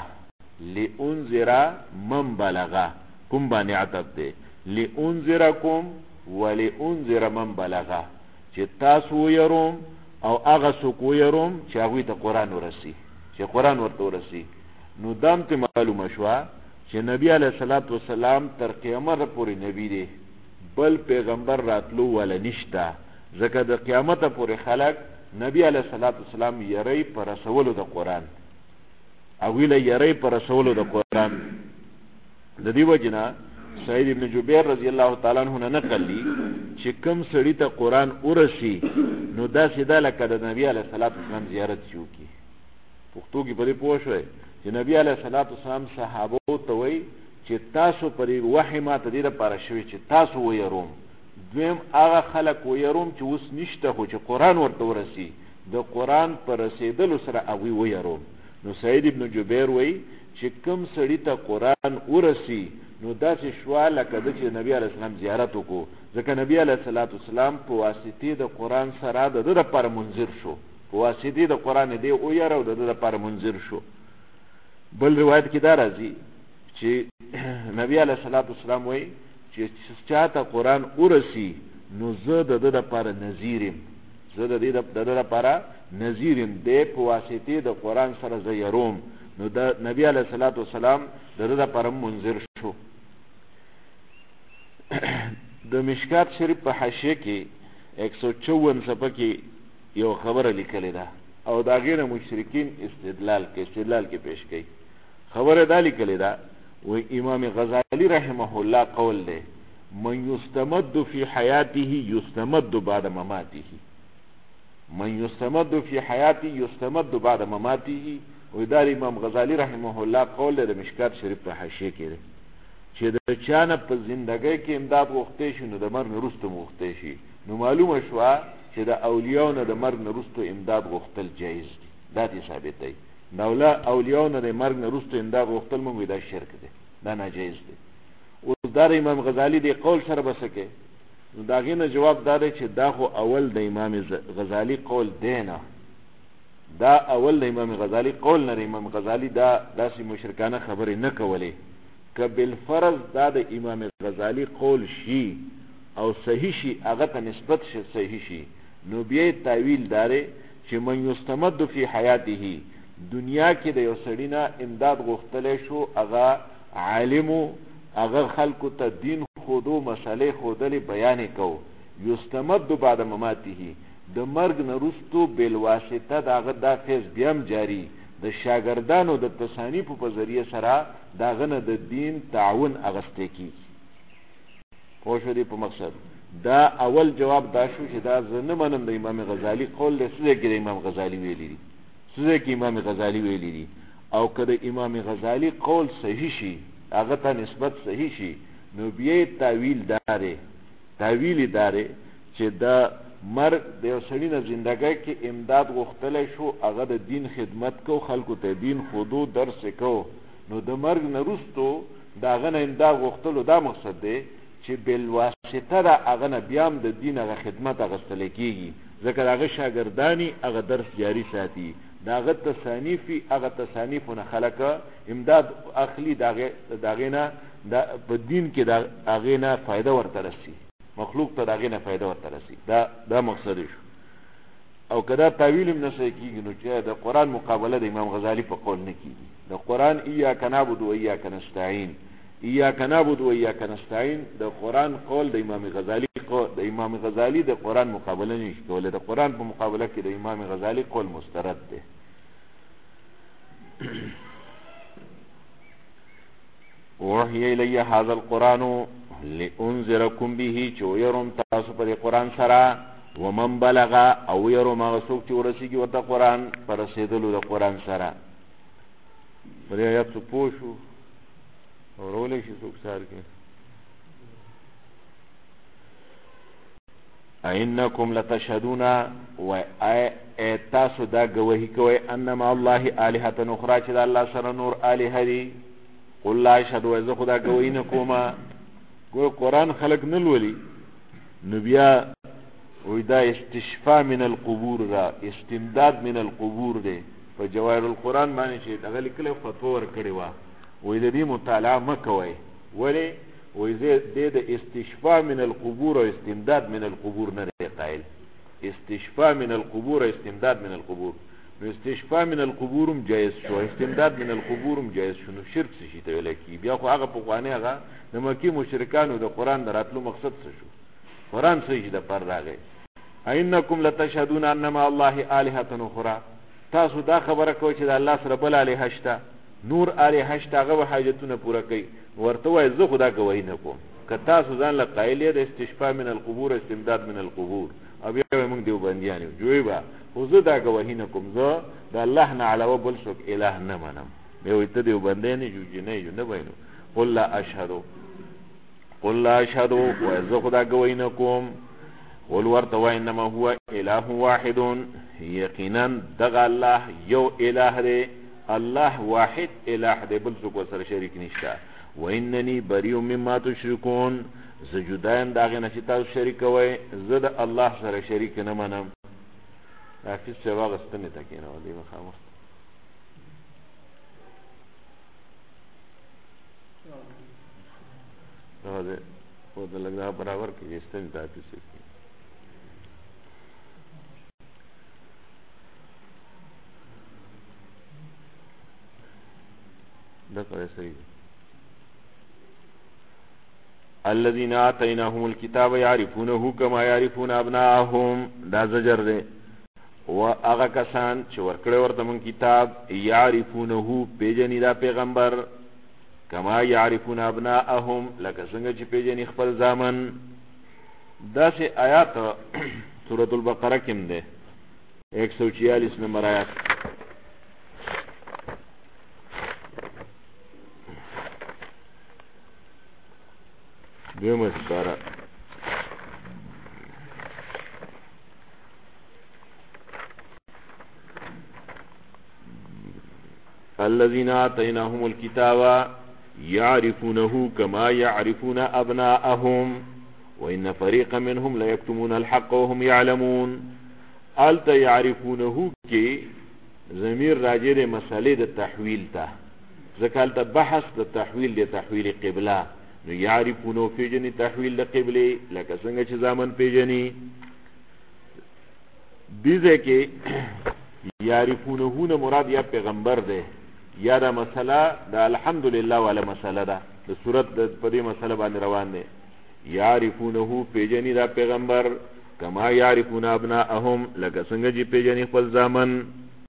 لئنذر من بلغا کم بانی عطب دے لئنذرکم ولئنذر من بلغا چی تاسو یرم او اغا سکو یرم چی اگوی تا قرآن ورسی چی قرآن ورطا ورسی نو دام تی معلوم شوا چی نبی علیہ السلام تر قیامت پوری نبی دے بل پیغمبر راتلو والا نشتا زکر دا قیامت پوری خلق نبی علیه الصلاۃ والسلام یری پر رسولو د قرآن او ویله یری پر رسولو د قرآن. د دې وجنه سعید ابن جبیر رضی الله تعالی عنہ نقل لی چې کوم سړی ته قرآن ورسی نو دا سیده لکه د نبی علیه الصلاۃ والسلام زیارت شو کی. پښتو کې په دې پوه شوئ چې نبی علیه الصلاۃ والسلام صحابو ته وایي چې تاسو پرې وحی ماته دې لپاره شوی چې تاسو ویروم. دویم هغه خلک ویروم چې اوس نشته خو چې قرآن ورته ورسی د قرآن پر رسېدلو سره هغوی ویروم. نو سعید ابن جبیر وایي چې کوم سړي ته قرآن ورسی نو داسې شوه لکه ده چې نبی علیه السلام زیارت وکړو، ځکه نبی علیه السلام په واسطې د قرآن سره د ده لپاره منذر شو، په واسطې د قرآن دی ویره او د ده لپاره منذر شو. بل روایت کې دا راځي چې نبی علیه السلام وایي چې چاته قرآن ورسی نو زه د ده لپاره نذیر یم، زه د ده لپاره نذیر یم، دی په واسطې د قرآن سره زه یروم. نو د نبی علیه السلام د ده لپاره منذر شو. د مشکات شریف په حاشیه کې 154 صفحه کې یو خبره لیکلې ده او د هغې نه مشرکین استدلال کې پیش کوي. خبره دا لیکلې ده و امام غزالی رحمه الله قول ده من یستمد فی حیاته یستمد بعد مماته، من یستمد فی حیاته یستمد بعد مماته. و دا امام غزالی رحمه الله قول ده د مشکات شریف په حاشیه کې ده چې د چانه په زندګۍ کې امداد غوښتی شي نو د مرګ نه وروسته م غوښتی شي. نو معلومه شوه چې د اولیاو نه د مرګ نه وروسته امداد غوښتل جایز دي، دا دې ثابتوي. د اولیاو نه د مرګ نه وروسته امداد غوښتل مونږ دا شرک دی، دا ناجایز دی. اوس دا د امام غزالی دی قول سره به څه کوې؟ نو د هغې نه جواب دا دی چې دا خو اول د امام غزالی قول دی نه، دا اول د امام غزالی قول نه. امام غزالی دا داسې مشرکانه خبرې نه کولې. که بالفرض دا د امام غزالی قول شي او صحیح شي، هغه ته نسبت شي صحیح شي، نو بیا تعویل داره چې من یستمد فی حیاته، دنیا کې د یو سړي نه امداد غوښتلی شو، هغه عالمو، هغه خلکو ته دین خودو، مسئلې خودلې بیانې کو، یستمد بعد مماته، د مرګ نه وروستو بالواسطه د هغه دا فیض بیا هم جاری، د شاګردانو د تصانیفو په ذریعه سره د هغه نه د دین تعاون اخیستی کېږي. پوه شوې په مقصد؟ دا اول جواب دا شو چې دا زه نه منم د امام غزالی قول دی. څه ځای کې د امام غزالی ویلی دي؟ څه ځای کې امام غزالی ویلی دي؟ او که د امام غزالی قول صحیح شي، هغه ته نسبت صحیح شي، نو بیا یې تعویل داره چې دا مرګ د یو سړي نه زندګۍ کې امداد غوښتلی شو، هغه د دین خدمت کو، خلکو ته دین خودو، درس کو، نو د مرګ نه وروستو د هغه نه امداد غوښتلو دا مقصد دی چې بالواسطه د هغه نه بیا هم د دین هغه خدمت اخیستلی کېږي، ځکه د هغه شاګردانې هغه درس جاري ساتي، د هغه تصانیفي هغه تصانیفو نه خلک امداد اخلي، د هغې نه په دین کې د هغې نه فایده ورته رسي، مخلوق ته د هغې نه فایده ورته رسي. دا مقصد شو. او که دا تعویل هم نه صحیح کېږي نو چې د قرآن مقابله د امام غزالی په قول نه کېږي. د قرآن ایاک نعبد و ایاک نستعین، ایاک نعبد و ایاک نستعین د قرآن قول د امام غزالی د قرآن مقابله نه شي کولی. د قرآن په مقابله کې د امام غزالی قول مسترد دی. وحی الی هذا القرآن لانذرکم به، چې ویرم تاسو په دې قرآن سره، ومن بلغ او ویرم هغه څوک چې ورسېږي ورته قرآن په رسېدلو د قرآن سره. په دې آیات څوک پوه شو؟ اورولی شي څوک سار کې؟ اینکم لتشهدون، و تاسو دا ګواهي کوئ ان مع الله الهة اخرى، چې د الله سره نور الهه دي. قل لا اشهد، و زه خو دا ګواهي نه کومه. ګوره قرآن خلق نه لولي، نو بیا وی دا استشفاء من القبور دا، استمداد من القبور دی. په جواهر القرآن باندې چې هغه لیکلی فتوا ورکړې وه، وی د دې مطالعه مه کوئ. ولې؟ وی دی د استشفاء من القبور او استمداد من القبور نه دی قایل. استشفاء من القبور او استمداد من القبور، نو استشفاء من القبور هم جایز شو، استمداد من القبور هم جایز شو. نو شرک څه شي ته ویلی کېږي؟ بیا خو هغه پخواني هغه د مکې مشرکانو د قرآن د راتلو مقصد څه شو؟ قرآن څه شي د پر راغی؟ اینکم لتشهدون ان مع الله الهه اخرى تاسو دا خبره کوئ چې د الله سره بل الهه شته نور الهه شته هغه حاجتونه پوره کوي ورته وایي زه خدا ګواهي نه کوم که تاسو ځان له قایل یې د استشفاء من القبور استمداد من القبور او بیا موږ دیوبندیان یو جوړی به خو زه دا ګواهي نه کوم زه د الله نه علاوه بل څوک اله نه منم بیا وایي ته دیوبندی نه جو نه وینو قل لا اشهد وایي زه خدا ګواهي نه کوم قل ورته وایي انما هو اله واحد یقینا دغه الله یو اله دی الله واحد اله دی بل څوک سره شریک نشته وانني بريء مما تشركون زه جدایم د هغې نه چې تاسو شریک کوئ زه د الله سره شریک نه منم حافظ صاحب هغه ستنې ته کېنولې مخامخ او د لږ دا برابر کړي ستنې ته حافظ صاحب دا کوي صحیح الذين آتيناهم الكتاب يعرفونه كما يعرفون ابناءهم دا زجر دی و هغه کسان چې ورکړی ورته من کتاب يعرفونه پیژني دا پیغمبر کما يعرفون ابناءهم لکه څنګه چې پیژني خپل زامن داسې آیات سورۃ البقره کې هم دی 146 نمبر آیات دیومت سارا الذين آتيناهم الكتاب يعرفونه كما يعرفون أبناءهم وإن فريقا منهم ليكتمون الحق وهم يعلمون الت يعرفونه كي ضمير راجع د مسالې د تحویل ته ځکه الته بحث د تحویل د تحویل قبله نو یعرفونو پیجنی تحویل د قبله لکه څنګه چې زامن پیجنی دیزه کې یعرفونه نه مراد یا پیغمبر ده یا دا مسله د الحمدلله والا مسله ده د صورت د پدې مسله باندې روان دي یعرفونه پیجنی دا پیغمبر کما یعرفون ابناءهم لکه څنګه چې پیجنی خپل زامن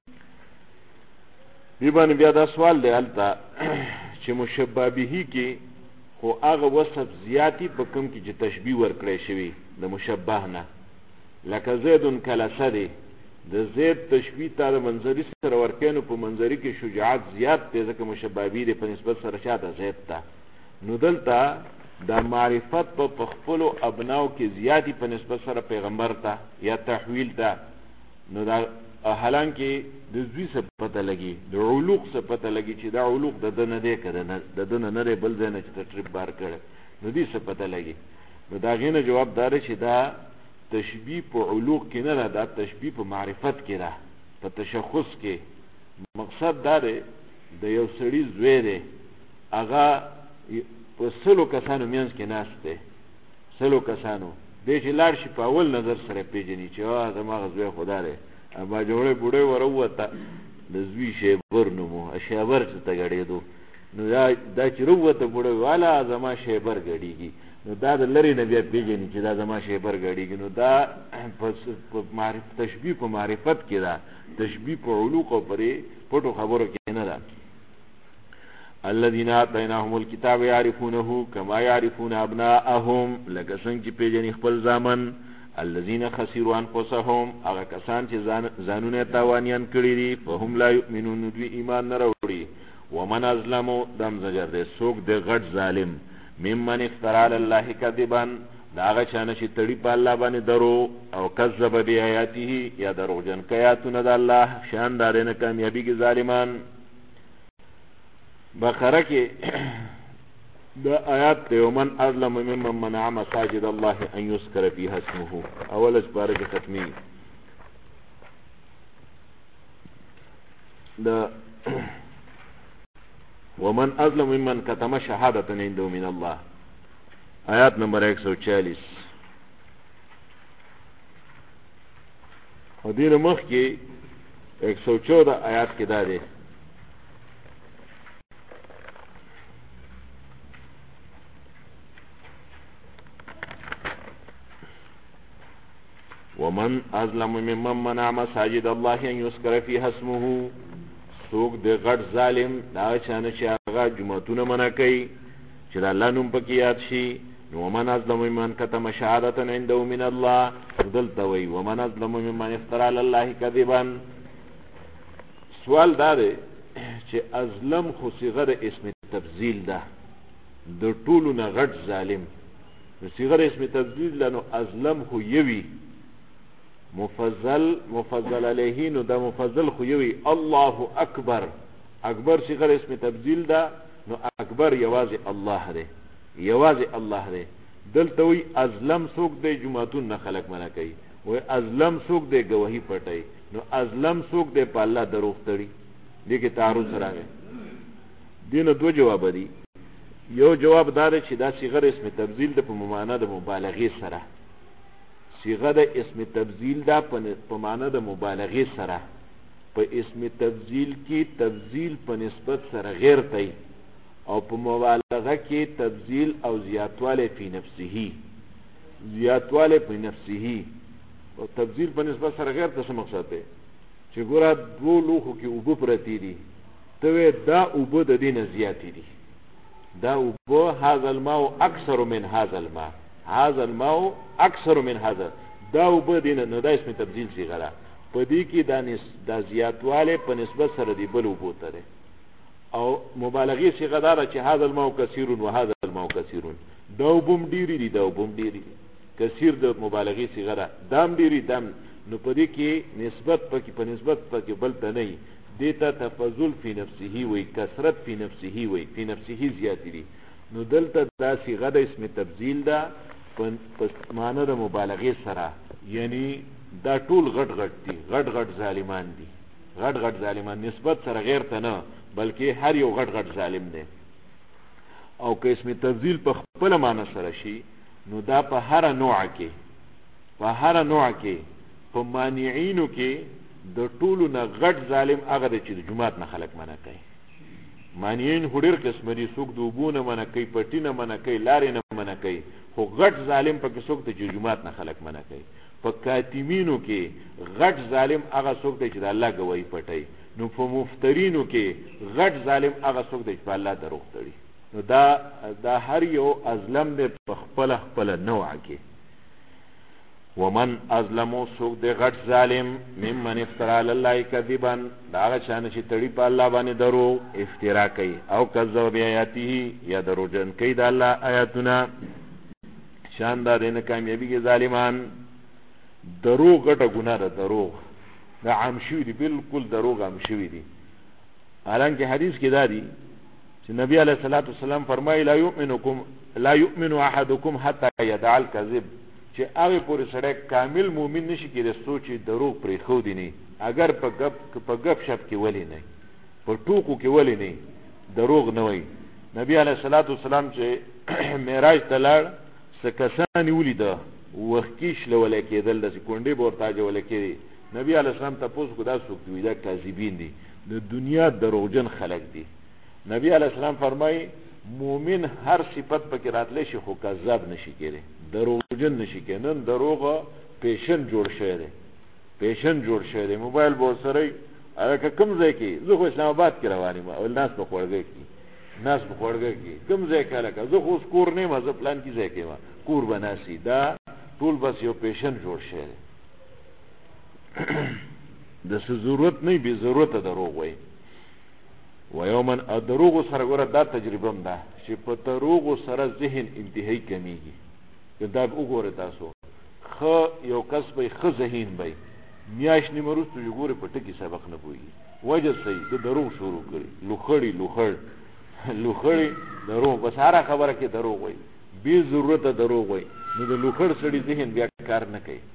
دی باندې بیا دا سوال دی البته چې مشبه به کې خو هغه وصف زیاتی په کوم کې چې تشبیه ورکړی شوی د مشبه نه لکه زید کالاسد د زید تشبیه تا د منظری سره ورکینو په منظری کې شجاعت زیات دی ځکه مشبه به دی په نسبت سره شاته زید ته نو دلته دا معرفت په خپل ابناو کې زیاتی په نسبت سره پیغمبر ته یا تحویل ته نو دا حالانکه د زوی څه پته لګي د علوق څه پته لګي چې دا علوق د دنه دی کنه د دنه نه بل ځای نه چې ټریپ بار کړي نو دې څه پته لګي نو دا غینه جواب دار چې دا تشبیه په علوق کې نه دا تشبیه په معرفت کې ده په تشخص کې مقصد دا دی د یو سړي زوی دی هغه په سلو کسانو مینځ کې ناست دی سلو کسانو دی چې لاړ شي په اول نظر سره پیژني چې زما زوی خدا دی اما جوړې بوډۍ وروته د زوی شیبر نومو شیبر چې ته غړېدو نو دا چې وروته بوډۍ والا زما شیبر غړېږي نو دا د لرې نه بیا پیژني چې دا زما شیبر غړېږي نو دا په معرفت تشبیه په معرفت کې ده تشبیه په علوق او پرې پټو خبرو کې نه ده الذين آتيناهم الكتاب يعرفونه كما يعرفون ابناءهم لکه څنګه چې پیژني خپل زامن الذين خسروا انفسهم هغه کسان چې ځانونه تاوانیان کړی دي فهم لا يؤمنون دوی ایمان نه راوړي ومن ازلم دم زجر دې څوک د غټ ظالم ممن افترى على الله كذبا دا هغه چانه چې تړي په الله باندې درو او کذب بیااته یا دروغجن کیاتونه د الله شان دار نه کامیابی کې ظالمان بقره کې دا آیات ته ومن اظلم ممن منع مساجد الله ان يذكر فيها اسمه اول اسباره کې ختمي دا ومن اظلم ممن كتم شهادة عنده من الله آیات نمبر 140 او دین مخ کې 114 آیات کې دا دی ومن ازلم ممن منع مساجد الله ان يذكر فيها اسمه څوک د غټ ظالم دا چانه چې هغه جمعتونه منع کوي چې د الله نوم پکې یاد شي. ومن ازلم ممن كتم شهادة عنده من الله دلته وی ومن ازلم ممن افترى على الله كذبا. سوال دا دی چې ازلم خو صيغه د اسم تبذیل ده د ټولو نه غټ ظالم نو صيغه د اسم تبذیل ده نو ازلم خو یوي مفضل علیه نو دا مفضل خو یوي الله اکبر اکبر صيغه د اسم تبذیل ده نو اکبر یوازې الله دی یوازې الله دی. دلته وی ازلم څوک دی جمعتون نه خلق منع کوي وی ازلم څوک دی گواهی پټي نو ازلم څوک دی په الله دروغ تړي. دې کې تعارض راغی. دینه دو جواب دي. یو جواب دا دی چې دا صيغه د اسم تبذیل ده په معنا د مبالغه سره صيغه د اسم تبذیل ده په معنا د مبالغه سره په اسم تبذیل کې تبذیل په نسبت سره غیر دی او په مبالغه کې تبذیل او زیاتواله په نفسه زیاتواله په نفسه او تبذیل په نسبت سره غیر څه مقصد دی چې ګوره دوه لوخو کې اوبه پرتی دي ته دا اوبه د دینه زیاتې دي دا اوبه هذا الماء اکثر من هذا الماء هذا الماء اکثر من هذا دا اوبه دینه نو دا اسم تبذیل صيغه ده په دې کې دا زیاتواله په نسبت سره دی بل اوبه ته او مبالغه صيغه ده چې هذا الماء كثير وهذا الماء كثير دا وبم ډيري دي دا وبم ډيري کثیر د مبالغه صيغه ده دام ډيري دم نو په دې کې نسبت پکې په نسبت پکې بل ته نه دیتا تفضل فی نفسه وی کثرت فی نفسه وی فی نفسه زیات دي نو دلته دا صيغه د اسم تبذیل ده په معنی د مبالغه سره یعنی دا ټول غټ غټ دي غټ ظالمان دي غټ ظالمان نسبت سره غیر ته نه بلکې هر یو غټ ظالم دی. او که اسم تبذیل په خپل معنی سره شي نو دا په هر نوع کې په مانعینو کې د ټولو نه غټ ظالم هغه دی چې د جمعات نه خلق منع کوي. مانعین هډیر قسم دي څوک د اوبونه منع کوي پټی نه منع کوي لارې نه منع کوي خو غټ ظالم پکې څوک دی چې جمعات نه خلق منع کوي. په کاتمینو کې غټ ظالم هغه څوک دی چې د الله گواہی پټي نو په مفترینو کې غټ ظالم هغه څوک دی چې په الله دروغ تړي. نو دا هر یو ازلم دی په خپل نوع کې. ومن ازلمو څوک دی غټ ظالم ممن افترى علی الله کذبا دا هغه چانه چې تړي په الله باندې دروغ افترا کوي او کذب بیااته یا دروغجن کوي د الله آیاتونه شاندار نه کامیابی کې ظالمان. دروغ غټه ګناه ده دروغ دا عام شوی دی بالکل دروغ عام شوی دی. حالانکه حدیث کې دا دی چې نبی علیہ الصلوۃ والسلام فرمایي لا یؤمن احدکم حتى يدع الكذب چې هغه پورې سره کامل مؤمن نشي کېدای سوچ دروغ پرې خو دی نه اگر په غب شپ کې ولی نه په ټوکو کې ولی نه دروغ نه وای. نبی علیہ الصلوۃ والسلام چې معراج ته لاړ سکسان ولیدا وختیش لول کېدل د سکونډې بورتاج ول کېدی نبی علیہ السلام تاسو کو دا څوک دی دا کاذبین دي د دنیا دروغجن خلق دي. نبی علیہ السلام فرمای مومن هر صفت پکې راتلی شي خو کذاب نشي کېدی دروغجن نشي کېدی. نن دروغ پیشن جوړ شوی دی موبایل بو سره هغه کوم ځای کې زه خو اسلام آباد کې روان یم او ناس په خوړګي کې کوم ځای کې لکه زه خو کور نه مزه پلان کې ځای کې ما کور بناسي دا ټول بس یو پیشن جوړ شوی دی. د ضرورت نه به ضرورت دروغ وای و یومن دروغ سره ګره دا تجربه هم ده چې په دروغ سره ذهن انتهایی کمیږي. دا وګوره تاسو خو یو کس به خو ذهین وي میاش نیمروز ته وګوره په ټکی سبق نه پوي وجه صحیح د دروغ شروع کړي لوخړی دروغ بس هر خبره کې دروغ وای بی ضرورت دروغ وای نو د لوخړ سړي ذهن بیا کار نه کوي.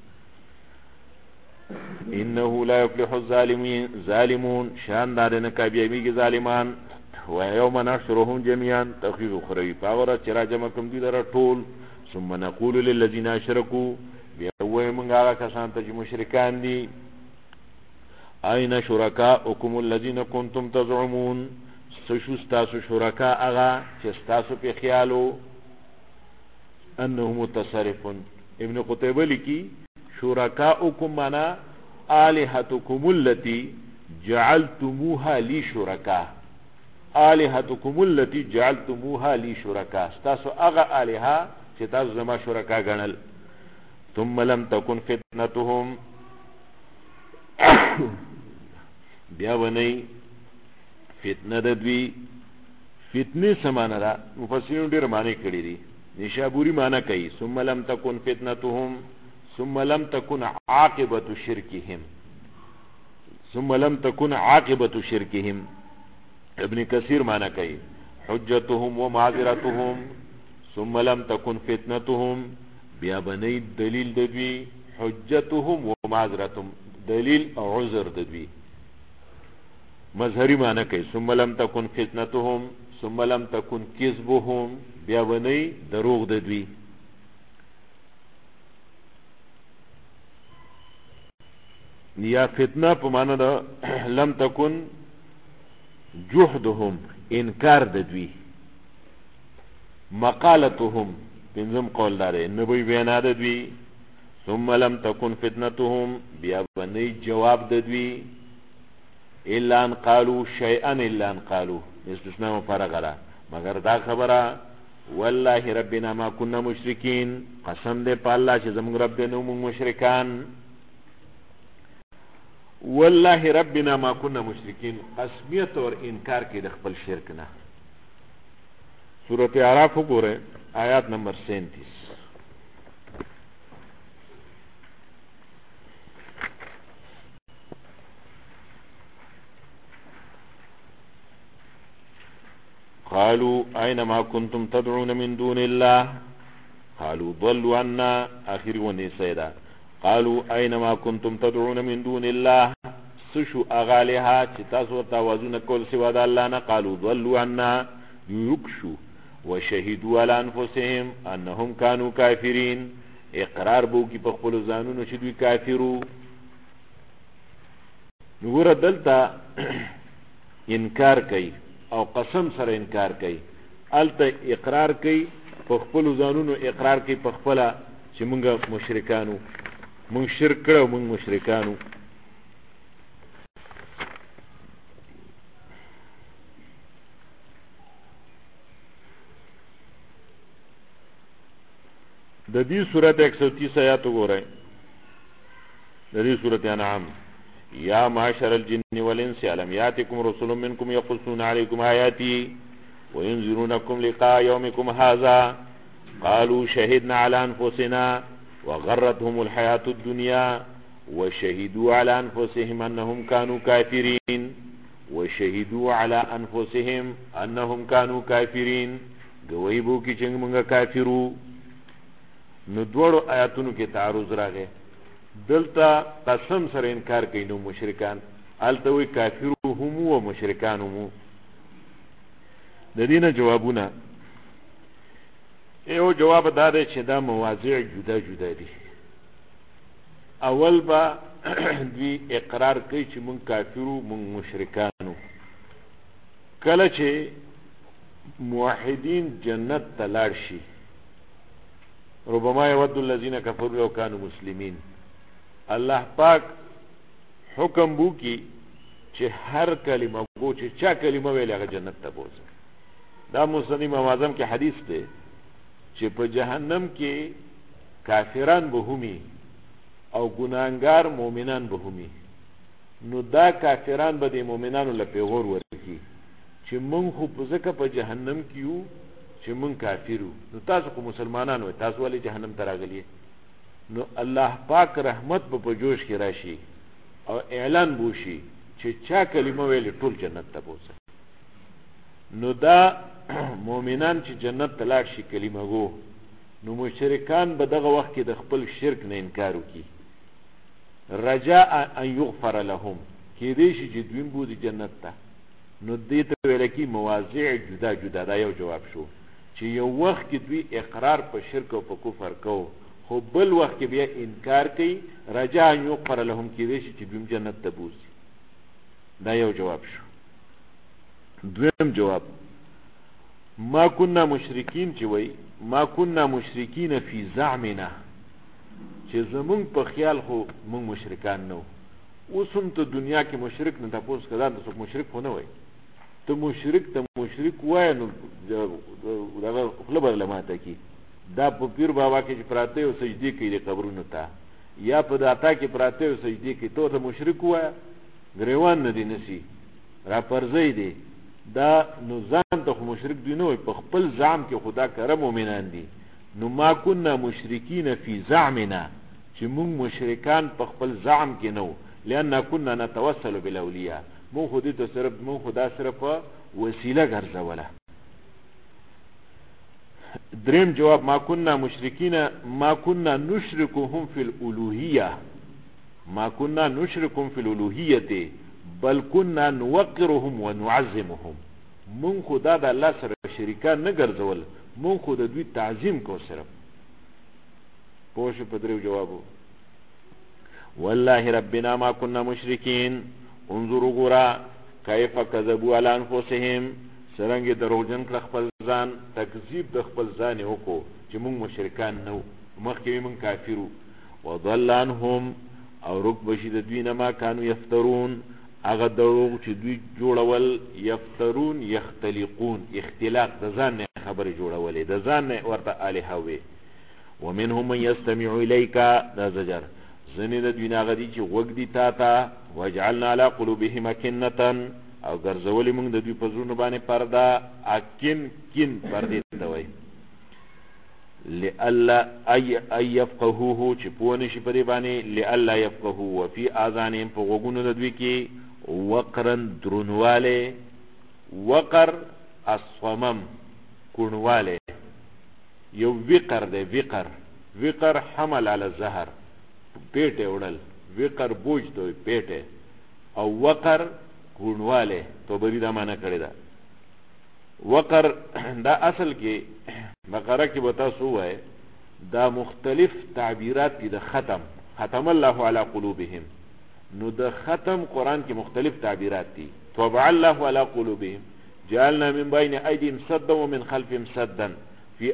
انه لا يفلح الظالمون شان دارنه کامیابی ظالمان. و یوم نحشرهم جميعا تخیذ خروی پاور چرا جمع کوم دي در ټول ثم نقول للذين اشركوا بیا وای موږ هغه کسان ته چې مشرکان دي اين شركاؤكم الذين كنتم تزعمون سشتاسو شرکا هغه چې تاسو په خیالو انه متصرف. ابن قتيبه لیکي شرکاؤکم مانا آلهتکم التي جعلتموها لی شرکا آلهتکم التي جعلتموها لی شرکا ستاسو اغا آلهه چې تاسو زما شرکا ګڼل ثم لم تكن فتنتهم بیا ونی فتنه د دوی فتنه سمانه را مفسرین ډیر معنی کړی دي نشابوری معنی کوي ثم لم تكن فتنتهم ثم لم تكن عاقبه شركهم ثم لم تكن عاقبه شركهم ابن کثیر معنی کوي حجتهم ومعذرتهم ثم لم تكن فتنتهم بیا بنی دلیل د دوی حجتهم ومعذرتهم دلیل او عذر د دوی مظهری معنی کوي ثم لم تكن فتنتهم ثم لم تكن كذبهم بیا بنی دروغ د دوی یا فتنه په معنی د لم تكن جحدهم انکار د دوی مقالتهم پنځم قول داره نبوی بیان د دوی ثم لم تكن فتنتهم بیا بنی جواب د دوی الا ان قالوا شيئا الا ان قالوا استثناء مفرغه ده مگر دا خبره والله ربنا ما كنا مشركين قسم دې په الله چې زموږ رب دې نو موږ مشرکان والله ربنا ما كنا مشركين قسمیت اور انکار کې د خپل شرک نه سورۃ اعراف وګوره آیات نمبر 37 قالوا أينما كنتم تدعون من دون الله قالوا ضلوا عنا آخر ونسيدا قالوا أينما كنتم تدعون من دون الله سشو أغالها تتاسو تاوازون كل سوى دالانا قالوا ضلوا عنا يكشوا وشهدوا على أنفسهم أنهم كانوا كافرين اقرار بو کی پخپلو زانونو چې دوی کافرو نګوره دلته انکار کوي او قسم سره انکار کوي الته اقرار کوي پخپلو زانونو اقرار کوي پخپله چې مونږ مشرکانو مونږ شرک کړو مونږ مشرکانو د دې سورۃ 130 آیات وګورئ د دې سورۃ انعام یا معاشر الجن والانس الم یاتکم رسل منکم یقصون علیکم آیاتی وینذرونکم لقاء یومکم هذا قالوا شهدنا على انفسنا وغرتهم الحیاة الدنیا وشهدوا على انفسهم انهم كانوا كافرين وشهدوا على انفسهم انهم كانوا كافرين گوی بو کی چنگ منگا کافرو نو دوړو آیاتونو کې تعارض راغی دلته قسم سره انکار کوي نو مشرکان الته وی کافر هم او مشرکان هم د دینه جوابونه یو جواب دا دی چې دا مواضع جدا جدا دي اول با دوی اقرار کوي چې مونږ کافرو مونږ مشرکانو کله چې موحدین جنت ته لاړ شي ربما يود الذين كفروا لو كانوا مسلمين الله پاک حکم بو کی چې هر کلمه کو چې چا کلمه ویل هغه جنت ته بوځي دا مسلم امام اعظم کې حدیث دی چې په جهنم کې کافران به همي او ګناهګار مؤمنان به همي نو دا کافران به د مؤمنانو له پیغور ورکی چې مونږ خو په ځکه په جهنم کې یو چې مونږ کافرو نو تاسو کو مسلمانانو تاسو ولې جهنم ته راغلي نو الله پاک رحمت په جوش کې راشي او اعلان بوشي چې چا کلمه ویل ټول جنت ته بوځي نو دا مؤمنان چې جنت ته لاړ شي کلمه وو نو مشرکان به دغه وخت کې د خپل شرک نه انکار وکړي رجاء ان یغفر لهم کې دې شي چې دوی بو د جنت ته نو دې ته ویل کی مواضع جدا جدا دا یو جواب شو چې یو وخت کې دوی اقرار په شرک او په کفر کو خو بل وخت کې بیا انکار کوي رجاء ان یغفر لهم کې دې شي چې دوی جنت ته بوځي دا یو جواب شو دویم جواب ما كنا مشرکین چې وای ما كنا مشرکین فی زعمنا چې زمونږ په خیال خو مونږ مشرکان نه وو. اوس هم ته دنیا کې مشرک نه تپوس که دا څوک مشرک خو نه وایي. ته مشرک وایه نو دغه خوله به له ماته کي. دا په پیر بابا کې چې پراته یو سجدې کوي د قبرونو ته، یا په داتا کې پراته یو سجدې کوي، ته ورته مشرک وایه، ګریوان نه دی نسی را پرځی دی. دا نو ځان ته خو مشرک دوی نه وایي، په خپل زعم کې خدا کره مؤمنان دي. نو ما كنا مشرکین فی زعمنا، چې مونږ مشرکان په خپل زعم کې نه وو، لأننا كنا نتوسل بالاولیاء، مونږ خو دې ته صرف مونږ خو دا صرف وسیله ګرځوله. دریم جواب ما كنا مشرکین ما كنا نشرکهم فی الالوهیه، ما كنا نشرکهم فی الالوهیه بل كنا نوقرهم ونعظمهم. مونږ خو دا د الله سره شریکان نه ګرځول، مونږ خو د دوی تعظیم کو صرف. پوه شو په دریو جوابو. والله ربنا ما كنا مشرکین. انظروا ګورا کیف کذبوا علی انفسهم، څرنګه دروغجن کړه خپل ځان، تکذیب د خپل ځان وکړو چې مونږ مشرکان نه وو، مخکې مونږ کافر وو. وضل عنهم، او رک بشي د دوی نه ما کانوا یفترون، هغه دروغ چې دوی جوړول، یفترون یختلقون، اختلاق د ځان نه خبرې جوړولې، د ځان نه ورته الها وي. ومنهم من یستمع الیک، دا زجر. ځینې د دوی نه هغه دي چې غوږ دي تا ته، وجعلنا علی قلوبهم اکنة، او ګرځولې موږ د دوی په زړونو باندې پرده، اکن کن پردې ته وایي، لئلا ای یفقهوه، چې پوه نشي په دې باندې، لئلا یفقهوه، وفي آذانهم، په غوږونو د دوی کې وقرن درنواله، وقر الصمم کونواله، یو وقر دی، وقر حمل علی الزهر، پیټه وړل، وقر بوج ته پیټه، او وقر کونواله تو بری دا معنا کړی دا. وقر دا اصل کې بقره کې به تاسو وایي دا مختلف تعبیرات دي د ختم الله علی قلوبهم. نو د ختم قرآن کې مختلف تعبیرات دي. طبع الله علی قلوبهم، جعلنا من بین ایدیهم سدا ومن خلفهم سدا، فی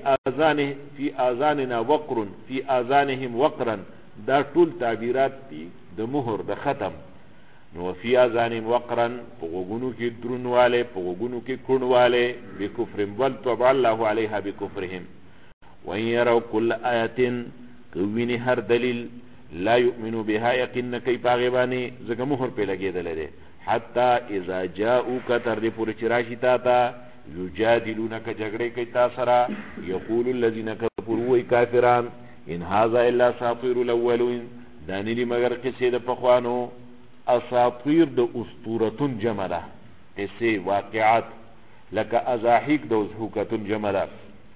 آذاننا وقر، فی آذانهم وقرا، دا ټول تعبیرات دي د مهر د ختم. نو فی آذانهم وقرا، په غوږونو کې درنواله، په غوږونو کې کڼواله، بکفرهم، بل طبع الله علیها بکفرهم. وان یروا کل آیة، کوینی هر دلیل، لا یؤمنو بها، یقین نکی پاغی بانی، زکا مهر پی لگیدل ده. حتی اذا جاؤک، تر دی پوری چراشی تاتا، یجادلونک، جگڑے کئی تاثرا، یقول الذین کفروا کافران، ان هذا الا اساطیر الاولین، دانیلی مگر قصه د پخوانو. اساطیر د اسطورتون جمع ده، قصه واقعات، لکه ازاحیق د ازحوکتون جمع ده.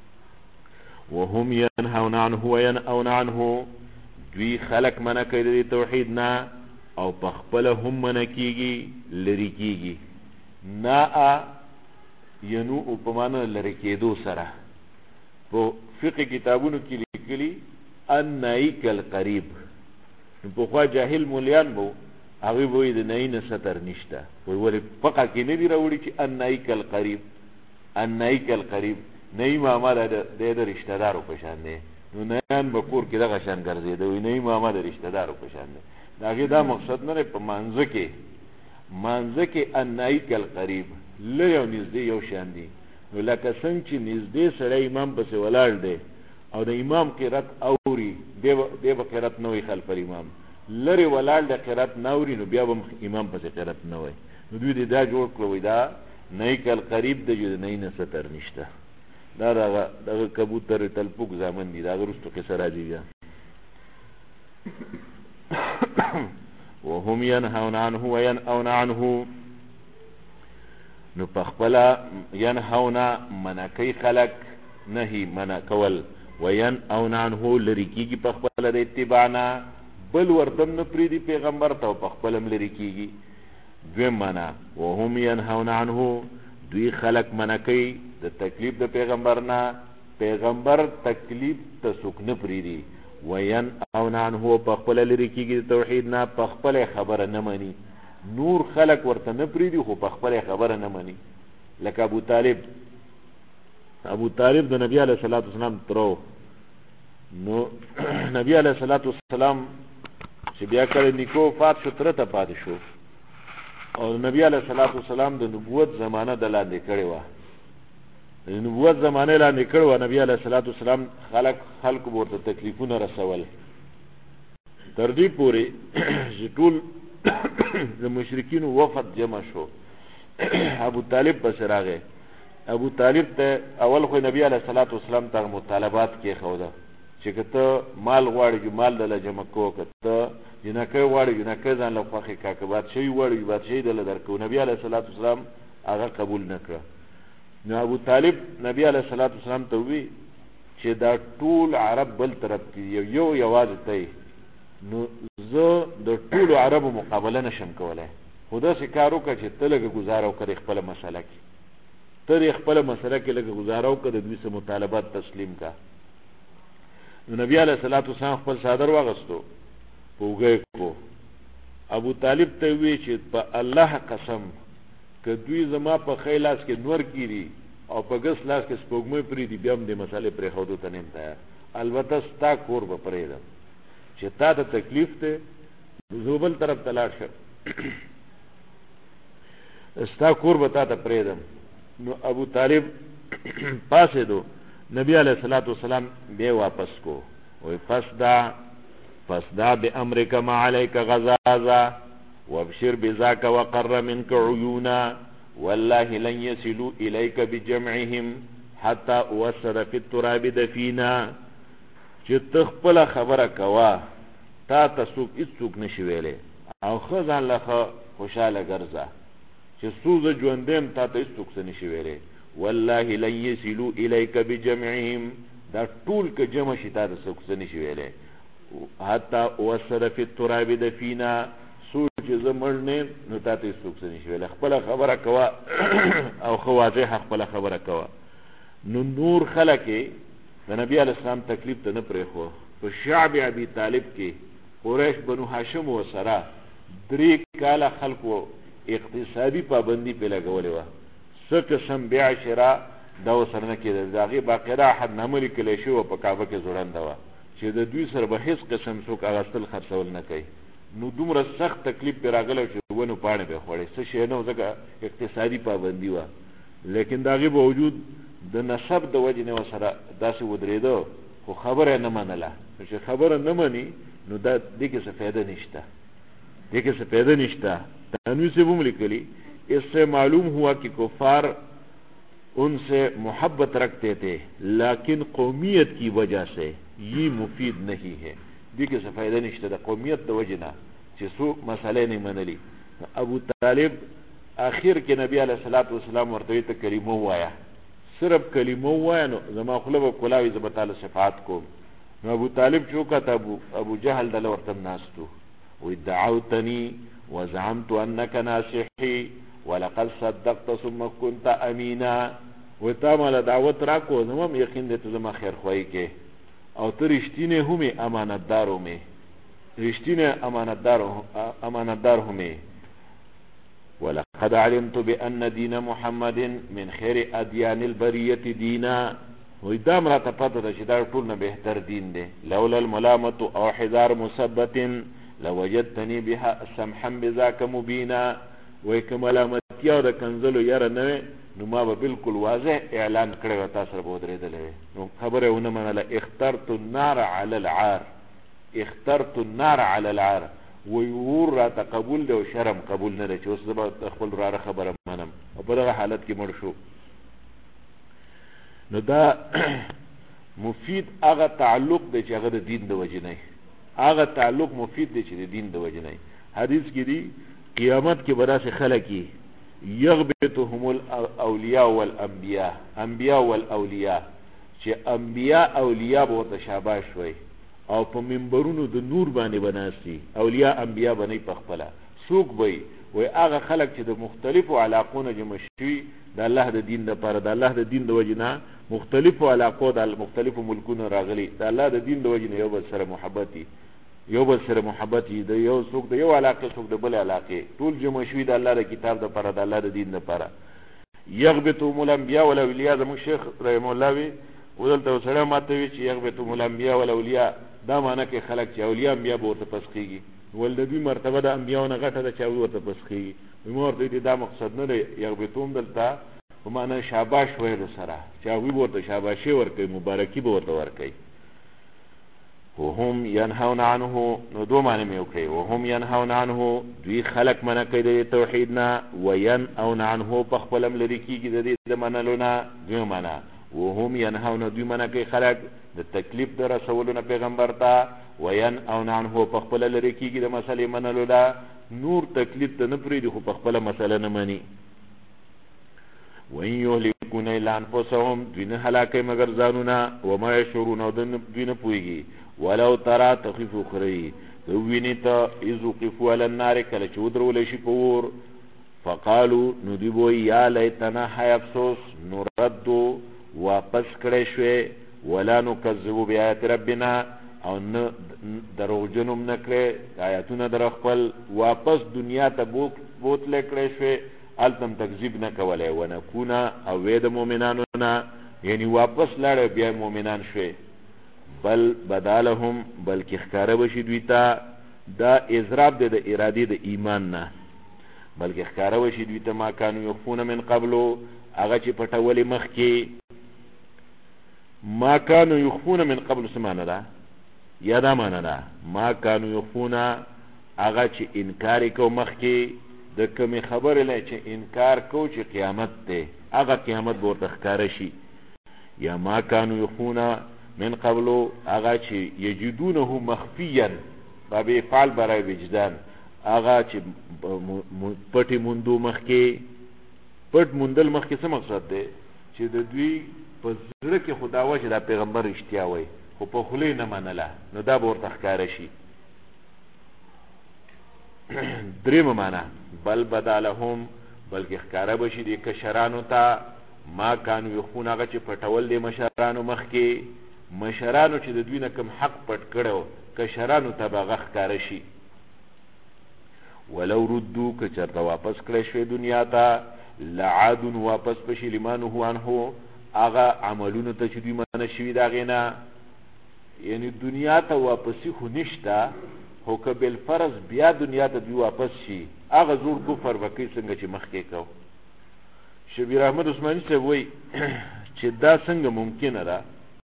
وهم ینهون عنه وینأون عنه، دوی خلق منع کوي د توحید نه، او پخپل هم منع کیږي، لری کیږي. نا ینو په معنا لری کېدو سره. په فقه کتابونو کې لیکلي النایک القریب. په خوا جاهل مولیان بو هغه وایي د نای نه ستر نشته، وایي ولې فقه کې نه دی راوړي چې النایک القریب، النایک القریب نای ماما د رشتہ دارو په شان دی. نو نیان به کور کې دغه شان ګرځېده، وایي نای ماما د رشتہ دارو په شان دی. د هغې دا مقصد نه دی. په مانځه کې النایک القریب، لرې او نږدې یو شان دي. نو لکه څنګه چې نږدې سړی امام پسې ولاړ دی او د امام قرات اوري، دی به قرات نه وي خلف الامام. لرې ولاړ د قرات نه اوري، نو بیا به امام پسې قرات نه وي. نو دوی دې دا جوړ کړو، وایي دا نایک القریب دی، چې د نای نه ستر نشته. دا دغه کبوتر تلپوک زامن دي، دا هغه وروستو قصه راځي بیا. وهم ینهون عنه وینأون عنه، نو پخپلا ینهون منع کوي خلق، نهی منع کول، وینأون عنه لری کیږي پخپلا د اتباعنا، بل وردم نه پریدي پیغمبر ته، پخپلم لری کیږي. دویم منع وهم ینهون عنه، دوی خلق منع کوي د تکلیف د پیغمبر نه، پیغمبر تکلیف ته څوک نه پریدي. وینأون عنه، پخپل لری کیږي د توحید نه، پخپل خبره نه مني. نور خلق ورته نه پریدي، خو پخپل خبره نه مني. لکه ابو طالب د نبی علیه الصلاۃ والسلام ترو، نو نبی علیہ الصلوۃ والسلام چې بیا کله نیکو وفات شو تر ته پاتې شو او نبی علیہ الصلوۃ والسلام د نبوت زمانہ د لاندې کړي و د نبوت زمانه لاندې کړو نبی علیہ الصلوۃ والسلام خلق ورته تکلیفونه رسول تر دې پورې چې ټول د مشرکین وفد جمع شو ابو طالب پس راغی ابو طالب ته اول خو نبی علیہ الصلوۃ والسلام ته مطالبات کې خوده چې کته مال غواړي مال د جمع کو کته جنکه غواړي جنکه ځان له خوخه کاکبات شي غواړي بات شي د درکو نبی علیہ الصلوۃ والسلام هغه قبول نکړه نو ابو طالب نبی علیہ الصلوۃ والسلام ته وی چې دا ټول عرب بل طرف کې یو یواز ته نو زه د ټول عربو مقابله نشم کولای خدا سي کارو کا چې تلګه گزارو کړي خپل مسله کې تر خپل مسله کې لګه گزارو کړي دوی سه مطالبات تسلیم کا نو نبی علیہ الصلوۃ والسلام خپل صادر واغستو وګه کو ابو طالب ته وی چې په الله قسم که دوی زما په خیلاس کې نور کیری او په ګس لاس کې سپوږمۍ پری دی بیا هم د مسالې پرې خودو ته نیم تیار البته ستا کور به پرېږدم چې تا ته تکلیف ته زوبل طرف ته لاړ شه ستا کور به تا ته پرېږدم نو ابو طالب پاسېدو نبی علیہ الصلوۃ والسلام بیا واپس کو وی فاسدع بامرک ما علیک غزازا وابشر بذاك وقر منك عيونا والله لن يصلوا اليك بجمعهم حتى اوسد في التراب دفينا چې تخپل خبره کوا تا تسوک هیڅوک نشي ویلې او خزان لخه خوشاله ګرځه چې سوز ژوندم تا ته هیڅوک نشي ویلې والله لن يصلوا اليك بجمعهم دا ټول که جمع شي تا ته هیڅوک نشي ویلې حتى اوسد في التراب دفينا سوچ زمړنه نو تاسو څوک څه نشوي خپل خبره کوا او خواځه خپل خبره کوا نو نور خلک د نبی علیہ السلام تکلیف ته نه پرې خو په شعب ابي طالب کې قریش بنو هاشم و سره 3 کاله خلکو اقتصادي پابندي په لګولې و څه قسم بيع شراء دا وسره نه کېده داغه باقاعده حد نامه لیکل شو په کعبه کې جوړنده و چې د دوی سره به هیڅ قسم څوک اغستل خرڅول نه کوي نو دومره سخت تکلیف پر راغله چې ونه پاڼه به خوړې څه شي نه ځکه اقتصادي پابندي و لیکن داغه باوجود د نسب د وجه نه وسره داسې ودرېدو خو خبره نه منله چې خبره نه مني نو دا دغه څه فائدہ نشته تنوی سے وہ لکھلی اس سے معلوم ہوا کہ کفار ان سے محبت رکھتے تھے لیکن قومیت کی وجہ سے یہ مفید نہیں ہے دیکھے سے فائدہ نشته د قومیت د وجنه چې سو مسئله نه منلی ابو طالب اخر کې نبی علیہ الصلوۃ والسلام ورته ته کلمه وایا صرف کلمه وایا نو زما خلوه کولاوي زما تعالی صفات کو نو ابو طالب چوکا ابو جهل دل ورته ناستو ودعوتني وزعمت انك ناصحي ولقد صدقت ثم كنت امينا وتعمل دعوت راکو نو یقین دې ته زما خیر خوای کې او ته رښتینه همې امانتدار همې امانتدار همې ولقد علمت بأن دين محمد من خير أديان البرية دينا وإدام را تپاته ده چې دا ټول نه بهتر دین دی لولا الملامة او حذار مثبت لوجدتني بها سمحا بذاك مبينا وکه ملامتیا او د کنزلو یاره نه نو ما به بالکل واضح اعلان کړی تاسو سره به درېدلې نو خبره ونه منله اخترت النار على العار ويور را تقبل دی او شرم قبول نه دی چې اوس زما خپل را خبره منم او په دغه حالت کې مړ شو نو دا مفید هغه تعلق دی چې هغه د دین د وجې نه هغه تعلق مفید دی چې د دین د وجې نه حدیث کې دی قیامت کې براسه خلقی یغبطهم الاولیاء والانبیاء انبیاء والاولیاء چې انبیاء اولیاء به تشابه شوي او په منبرونو د نور باندې بناسي اولیاء انبیاء باندې پخپله سوق وي هغه خلق چې د مختلفو علاقونو جمع شوي د الله د دین لپاره د الله د دین د وجنه مختلفو علاقو د مختلفو ملکونو راغلي د الله د دین د وجنه یو بل سره محبتي د یو څوک د یو علاقه څوک د بل علاقه ټول جمع شوي د الله د کتاب لپاره د الله د دین لپاره یغبطهم الانبیاء والاولیاء زموږ شیخ رحم الله وی ودلته سړی ماته وي چې یغبطهم الانبیاء والاولیاء دا معنی کوي خلک چې اولیاء انبیا به ورته پسخېږي ول د دوی مرتبه د انبیاونه غټه ده چې هغوی ورته پسخېږي ما ورته ویلي دا مقصد نه دی یغبطهم دلته په معنی شاباش ویلو سره چې هغوی به ورته شاباشي ورکوي مبارکي به ورته ورکوي وهم ینهون عنه نو دو معنی مې وکړئ وهم ینهون عنه دوی خلک منع کوي د توحید نه وینأون عنه په خپل هم لرې کېږي د دې د منلو نه دوی معنی وهم ینهون دوی منع کوي خلک د تکلیف د رسولو نه پیغمبر ته وینأون عنه په خپل لرې کېږي د مسلې منلو نه نور تکلیف ته نه پرېږدي خو په خپله مسله نه مني وإن یهلکون الا انفسهم دوی نه هلاکوي مګر ځانونه وما یشعرون او دوی نه پوهېږي ولو ترى تخیف اخرى تو ویني ته اذ وقفوا على النار کله چې ودرولی شي په اور فقالوا نو دوی به وایي یا لیتنا های افسوس نردو واپس کړی شوی ولا نکذبو بآیات ربنا او نه دروغجن هم نه کړی آیاتونه در خپل واپس دنیا ته بوتلی کړی شوی هلته هم تکذیب نه کولی ونکونه او وی د مؤمنانو نه یعنی واپس لاړی بیا مؤمنان شوی بل بدالهم بلکې ښکاره بشي دوی ته دا اضراب دی د ارادې د ایمان نه بلکې ښکاره بشي دوی ته ما کانو یخفون من قبلو هغه چې پټولې مخکې ما کانو یخفون من قبلو څه معنی ده یا دا معنی ده ما کانو یخفون هغه چې انکار یې کو مخکې د کمې خبرې نه چې انکار کو چې قیامت دی هغه قیامت به ورته ښکاره شي یا ما کانو یخفون من قبلو هغه چې یجدونه مخفیا باب افعال برای وجدان هغه چې پټې موندو مخکې پټ موندل مخکې څه مقصد دی چې د دوی په زړه کې خو دا وه چې دا پیغمبر رښتیا وایي خو په خولې نه منله نو دا به ورته ښکاره شي درېمه معنا بل بدا لهم بلکې ښکاره به شي دې کشرانو ته ما کانو یخفون هغه چې پټول دی مشرانو مخکې مشرانو چې د دوی نه کوم حق پټ کړی کشرانو ته به هغه ښکاره شي ولو ردو که چېرته واپس کړی شوی دنیا ته لعادون واپس به شي لما نهو عنهو هغه عملونو ته چې دوی منع شوي د هغې نه یعنی دنیا ته واپسي خو نشته خو که بالفرض بیا دنیا ته دوی واپس شي هغه زور کفر به کوي څنګه چې مخکې کو شبیر احمد عثماني صاحب وایي چې دا څنګه ممکنه ده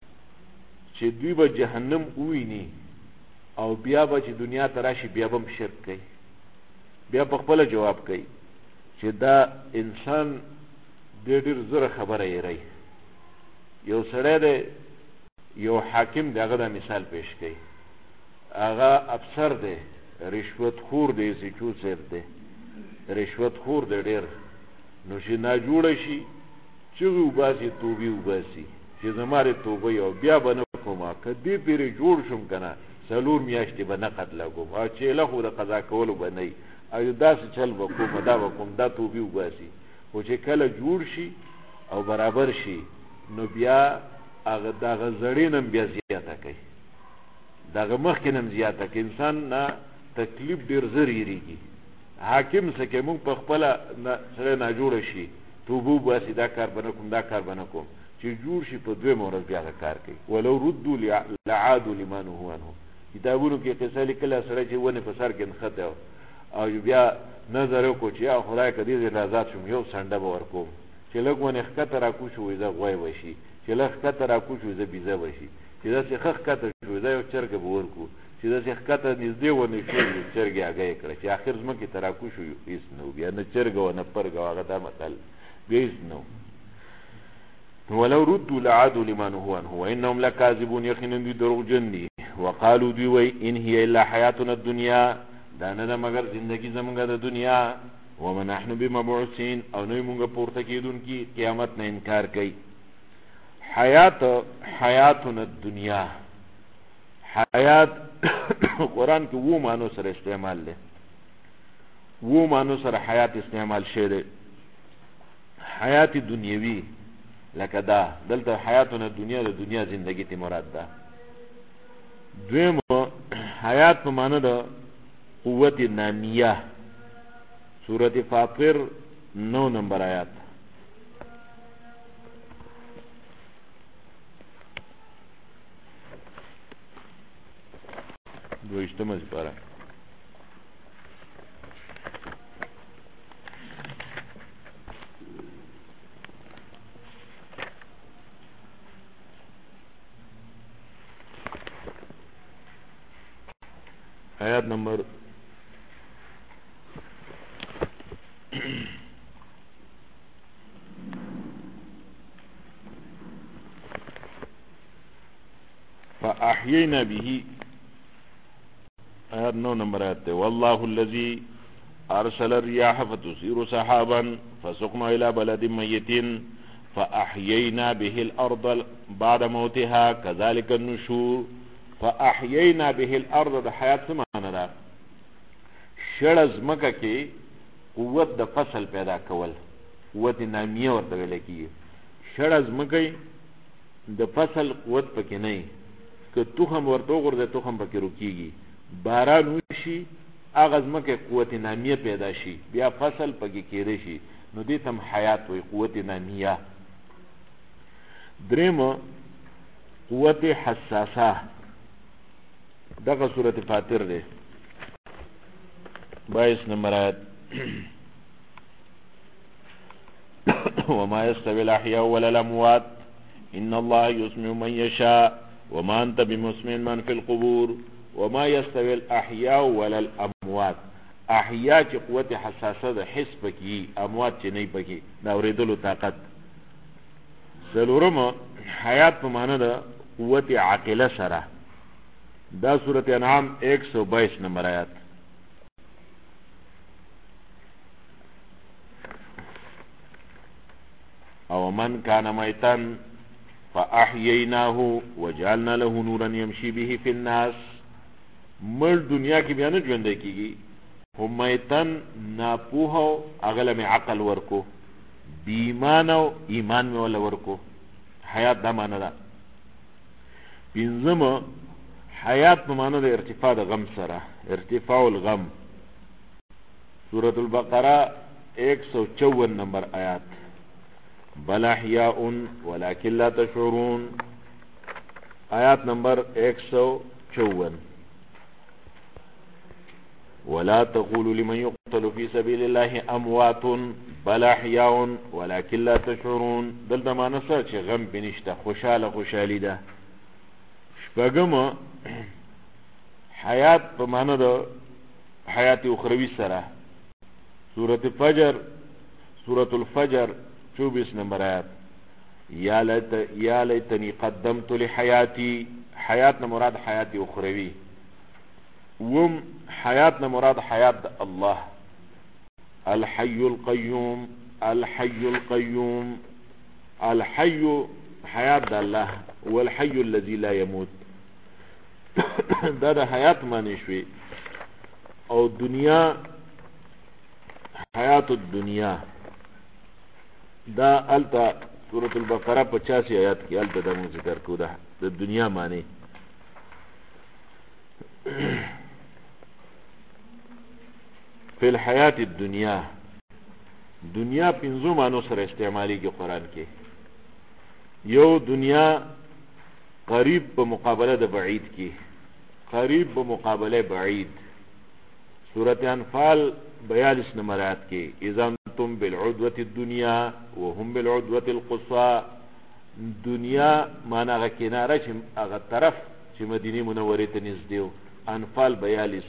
چې دوی به جهنم وویني او بیا به چې دنیا ته راشي بیا به هم شرک کوي بیا په خپله جواب کوي چې دا انسان ډېر زره خبره یری یو سړی دی یو حاکم دی هغه دا مثال پیش کوي هغه افسر دی رشوت خور دی سچو صاحب دی رشوت خور دی ډېر نو چې ناجوړه شي چغې وباسي توبې وباسي چې زما دې توبه او بیا به نه کومه که دې پېرې جوړ شم که نه 4 میاشتې به نقد لګوم او چیله خو د قضا کولو به نه وي او داسې چل به کوم دا به کوم دا توبې وباسي خو چې کله جوړ شي او برابر شي نو بیا هغه دغه زړې نه بیا زیاته کوي دغه مخکې نه زیاته کوي انسان نه تکلیف ډېر زر یېرېږي حاکم څه کوي مونږ په خپله سړی ناجوړه شي توبه وباسي دا کار به نه کوم دا کار به نه کوم چې جوړ شي په دویمه ورځ بیا هغه کار کوي ولو ردو لعادو لما نهو عنه کتابونو کې قصه لیکله سړی چې ونې په سر کې نښتی او بیا نظر وکړو چې یا خدای که دې ځای نه آزاد شم یو سنډه به ورکوم چې لږ ونې ښکته راکوز شو وایي زه غوی به شي چې لږ ښکته راکوز شو زه بیزه به شي چې داسې ښه ښکته شو زه یو چرګه به ورکړو چې داسې ښکته نږدې ونې شو چرګې هګۍ یې کړه چې آخر ځمکې ته راکوز شو هېڅ نه و بیا نه چرګه وه نه پرګه وه هغه دا متل بیا هېڅ نه و ولو ردوا لعادوا لما نهوا عنه وانهم لكاذبون یقینا دوی دروغجن دي وقالوا دوی وای ان هي الا حیاتنا الدنیا دا نه ده مگر زندگی زمونږ د دنیا وما نحن بمبعوثین او نه مونږ پورته کېدونکي قیامت نه انکار کوي حیاتنا الدنیا حیات قرآن کې 7 معنو سره استعمال دی 7 معنو سره حیات استعمال شوی دی حیات دنیوی لکه دا دلته حیاتونه دنیا د دنیا زندگی تی مراد ده دویم حیات په معنی د قوت نامیه سورت فاطر 9 نمبر آیات دویشتمه سپاره آیات نمبر فأحيينا به آیات 9 نمبر آیات تے والله الذي ارسل الرياح فتثير سحابا فسقنا الى بلد ميت فأحيينا به الارض بعد موتها كذلك النشور فأحيينا به الارض د حیات څه معنی ده شړز مکه کې قوت د فصل پیدا کول قوت نامیه ورته ویل کیږي شړز مکه د فصل قوت پکې نه که تخم ورته وغورځي تخم پکې روکیږي باران وشي هغه ځمکه قوت نامیه پیدا شي بیا فصل پکې کېدی شي نو دې ته هم حیات وایي قوت نامیه درېمه قوت حساسه دغه صورت فاتر دی 22 نمبر آیت وما يستوي الأحياء ولا الأموات إن الله يسمع من يشاء وما أنت بمسمع من في القبور وما يستوي الأحياء ولا الأموات احیاء چې قوت حساسه ده حس پکې اموات چې نه پکې دا اورېدلو طاقت څلورمه حیات په معنی ده قوت عاقله سره دا سورت انعام 122 نمبر آیات او من كان ميتا فاحييناه وجعلنا له نورا يمشي به في الناس مر دنیا کې بیا نه ژوند کیږي هم میتن ناپوه اغله می عقل ورکو بیمان او ایمان می ولا ورکو حیات دا معنی ده پنځمه حیات په معنی د ارتفاع د غم سره ارتفاع الغم سورۃ البقره 154 نمبر آیات بل احیاء ولكن لا تشعرون آیات نمبر 154 ولا تقولوا لمن يقتل في سبيل الله اموات بل احياء ولكن لا تشعرون دلته ما نصر چې غم بنشته خوشاله ده شپږم حیات په معنی د حیات اخروی سره سورۃ الفجر 24 نمبر آیات یا لیتنی قدمت لحیاتی حیات نه مراد حیات اخروی وم حیات نه مراد حیات الله الحي القيوم الحي حیات الله والحي الذي لا يموت دا حیات معنی شوی او دنیا حیات الدنیا دا التا سورۃ البقره 85 آیات کې التا دا موږ ذکر کو دا د دنیا معنی فی الحیات الدنیا دنیا پنځو معنی سره استعمالی کې قران کې یو دنیا قریب په مقابله د بعید کې قریب په مقابله بعید سورۃ انفال 42 نمبر آیات کې اذا انتم بالعدوه الدنيا وهم بالعدوه القصوى دنیا معنا غ کناره چې هغه طرف چې مدینه منوره ته نږدې انفال 42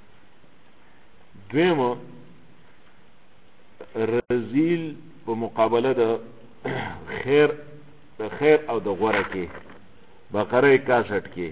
دویمه رزیل په مقابله د خیر او د غوره کې بقره 61 کې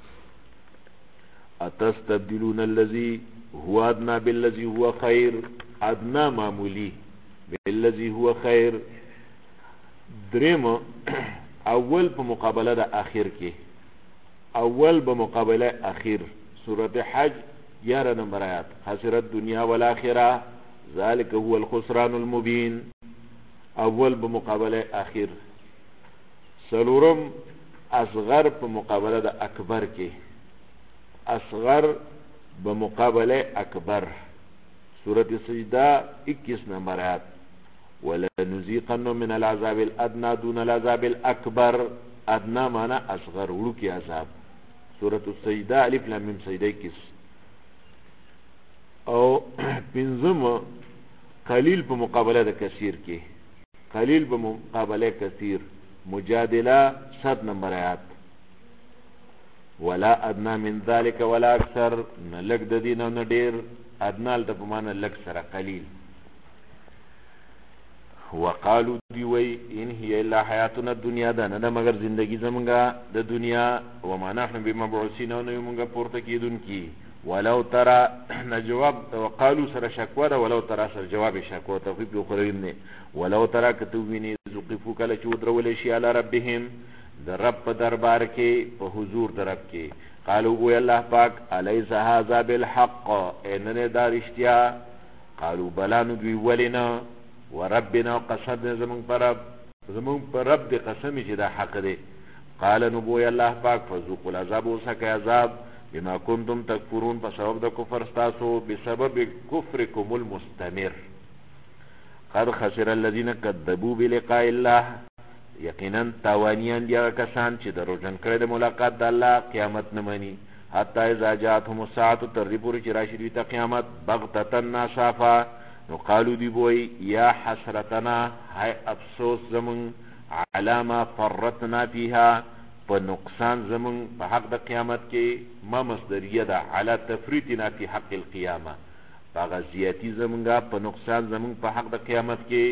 اتستبدلون الذي هو ادنى بالذي هو خير ادنى معمولی بالذي هو خير دریم اول په مقابله د اخر کې اول په مقابله اخر سورۃ حج 11 نمبر آیات خسرت دنیا والآخرة ذلك هو الخسران المبين اول په مقابله اخر سلورم اصغر په مقابله د اکبر کې اصغر بمقابله اکبر سورۃ سجدہ 21 نمبر آیات ولنذيقن من العذاب الادنى دون العذاب الاكبر ادنى معنی اصغر ورکی عذاب سورة السجده الف لام میم سجده کس او پنځم قلیل په مقابله د کثیر کې قلیل په مقابله کثیر مجادله 100 نمبر آیات ولا ادنى من ذلك ولا اكثر نلک د دین او ډیر ادنال د په معنا لک سره قلیل وقالو دی وی ان هي الا حیاتنا الدنیا دا نه مگر زندگی زمونږه د دنیا وما نحن بمبعوثین او نه مونږه پورته کیدونکي ولو ترى نجواب وقالو سره شکوه ده ولو ترى سره جواب شکوه تخفیف یو خوریم نه ولو ترى کتوینی زقفو کله چې ودرول شي علی ربهم د رب په دربار کې په حضور د رب کې قالو وی الله پاک الیس هذا بالحق اننه دا رښتیا قالو بلا نو دوی ولنا وربنا قصد زمون پر رب دی قسم چې دا حق دی قال نو وی الله پاک فذوقوا العذاب وسک عذاب بما كنتم تكفرون بسبب د کفر تاسو بسبب کفرکم المستمر قد خسر الذين كذبوا بلقاء الله یقینا تاوانیان دی کسان چې دروژن کړي د ملاقات د الله قیامت نه مني حتی اذا جاءتهم الساعه تر پورې چې راشي دوی ته قیامت بغتة ناصافا نو قالو دی بوئی یا حسرتنا های افسوس زمون علامه فرطنا فيها په نقصان زمون په حق د قیامت کې ما مصدریه ده علی تفریطنا فی حق القیامه هغه زیاتی زمونږه په نقصان زمون په حق د قیامت کې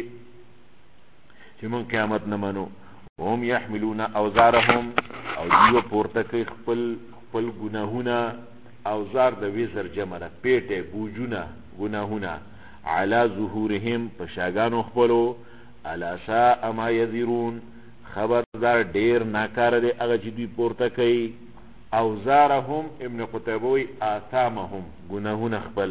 چې مون قیامت نه منو هم يحملون اوزارهم او دیو پورته کوي خپل ګناهونه اوزار د وزر جمع ده پیټه بوجونه ګناهونه على ظهورهم پشاگانو خپلو على ساء ما يذرون خبردار ډیر ناکار دی هغه چې دوی پورته کوي اوزارهم ابن قتيبوي آثامهم گناهونه خپل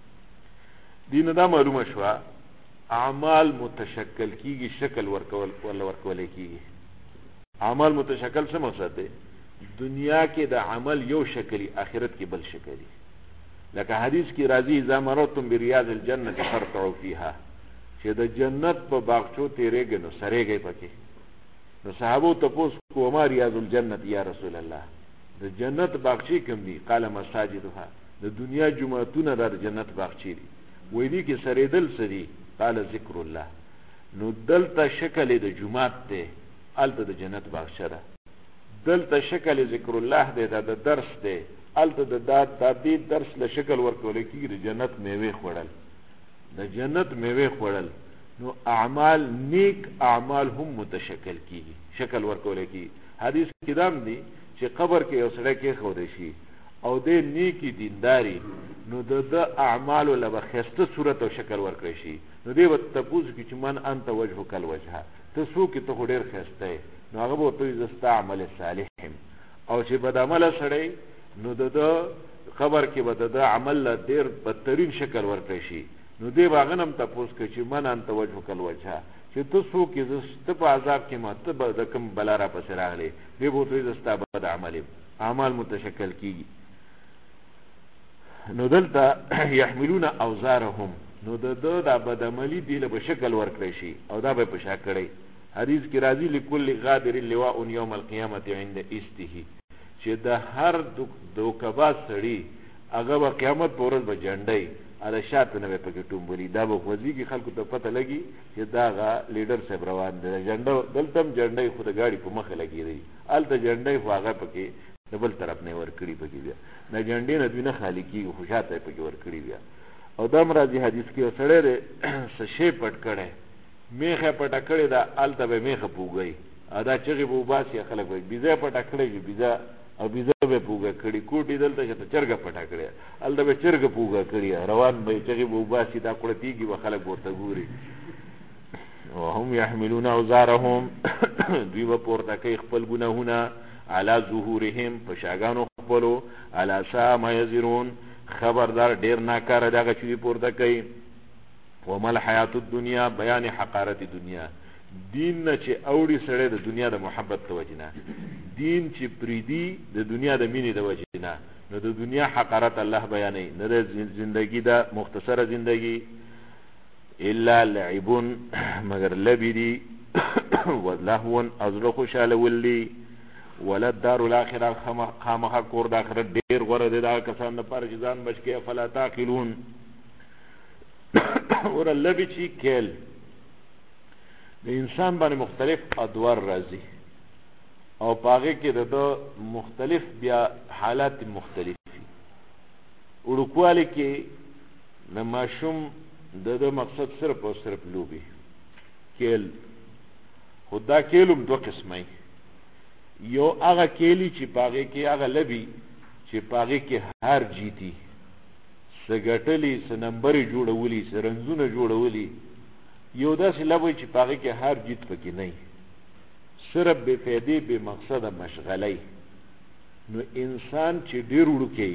دین دا معلومه شو اعمال متشکل کیږي شکل ورکول ولا ورکول کیږي اعمال متشکل څه مقصد دی دنیا کې د عمل یو شکلی آخرت کې بل شکلی لکه حدیث کی راضی اذا مرتم بریاض الجنه فرتعوا فيها چې د جنت په باغچو تیرېږي نو سرېږي پکې نو صحابو تپوس کو ما ریاض الجنه یا رسول الله د جنت باغچې کوم دي قال مساجدها د دنیا جمعتونه د جنت باغچې دي وې دي کې سرېدل سړي قال ذکر الله نو دلته شکل د جمعات ته الته د جنت باغچه ده دلته شکل ذکر الله دی د درس دی الته د دې درس له شکل ورکول کېږي د جنت میوه خوړل د جنت میوه خوړل نو اعمال نیک اعمال هم متشکل کیږي شکل ورکول کېږي حدیث کې دام دی چې قبر کې یو سړی کې خو دی شي او د نیکی دینداری نو د اعمال له بخسته صورت او شکل ورکړي شي نو دی وت پوز کی چې من انت وجهک الوجه ته سو کې ته ډیر خسته نو هغه به ته زستا عمل صالح او چې بد عمل سړی نو د خبر کې به د عمل له ډیر بدترین شکل ورکړي شي نو دی باغنم تاسو کې چې من انت وجهک الوجه چې ته سو کې زستا په عذاب کې ماته به د کوم بلا را پسې راغلي دی به ته زستا بد عمل اعمال متشکل کیږي نو دلته يحملون اوزارهم نو د بدعملی دی له شکل ورکړي شي او دا به په شا کړي حدیث کې راځي لكل غادر لواء يوم القيامه عند استه چې د هر دوکباز سړي هغه په قیامت پر ورځ به جنډي اله شاته نه په کې ټومبري دا به خوځي کې خلکو ته پته لګي چې دا غا لیډر صاحب روان دی جنډو دلته جنډي خو د گاډي په مخه لګي دی الته جنډي واغه پکې د بل طرف نه ور کړی پکې بیا نه جنډي نه دوی نه خالی کیږي خوشاته پکې ور کړی بیا او دا مرادي حدیث کې سره سشي پټ کړي میخه پټ کړي دا الته به میخه پوګي ادا چغي بو باسي خلک وي بيزه پټ کړي بيزه او بيزه به پوګه کړي کوټي دلته چې چرګ پټ کړي الته به چرګ پوګه کړي روان به چغي بو باسي دا کړتيږي و خلک ورته ګوري وهم يحملون اوزارهم دوی په پورته کوي خپل ګناهونه على ظهورهم پشاګانو خپلو على سا ما يزرون خبردار ډیر ناکاره دغه چې پورته کوي ومل حیات الدنیا بیان حقارت دنیا دین نه چې اوړي سره د دنیا د محبت توجنه دین چې پریدي د دنیا د مینې د وجنه نو د دنیا حقارت الله بیانې نه د زندگی دا مختصره زندگی الا لعبون مگر لبدي ولهون ازرخ شال ولي ولد دار الاخره خامخا کور د آخرت ډیر غوره دی دا کسان لپاره چې ځان بچ کړي افلا تعقلون ور لبی چې کیل د انسان باندې مختلف ادوار راځي او پاغه کې د مختلف بیا حالات مختلفي ورکواله کې د ماشوم د مقصد صرف او صرف لوبي کیل خدا کیلم دو قسمه یو هغه کیلی چې پاغه کې هغه لبي چې پاغه کې هر جیتی سګټلی سنمبر جوړولی سرنزونه جوړولی یو داسې لبي چې پاغه کې هر جیت پکې نه صرف به فائدې به مقصد مشغلې نو انسان چې ډیر وړوکی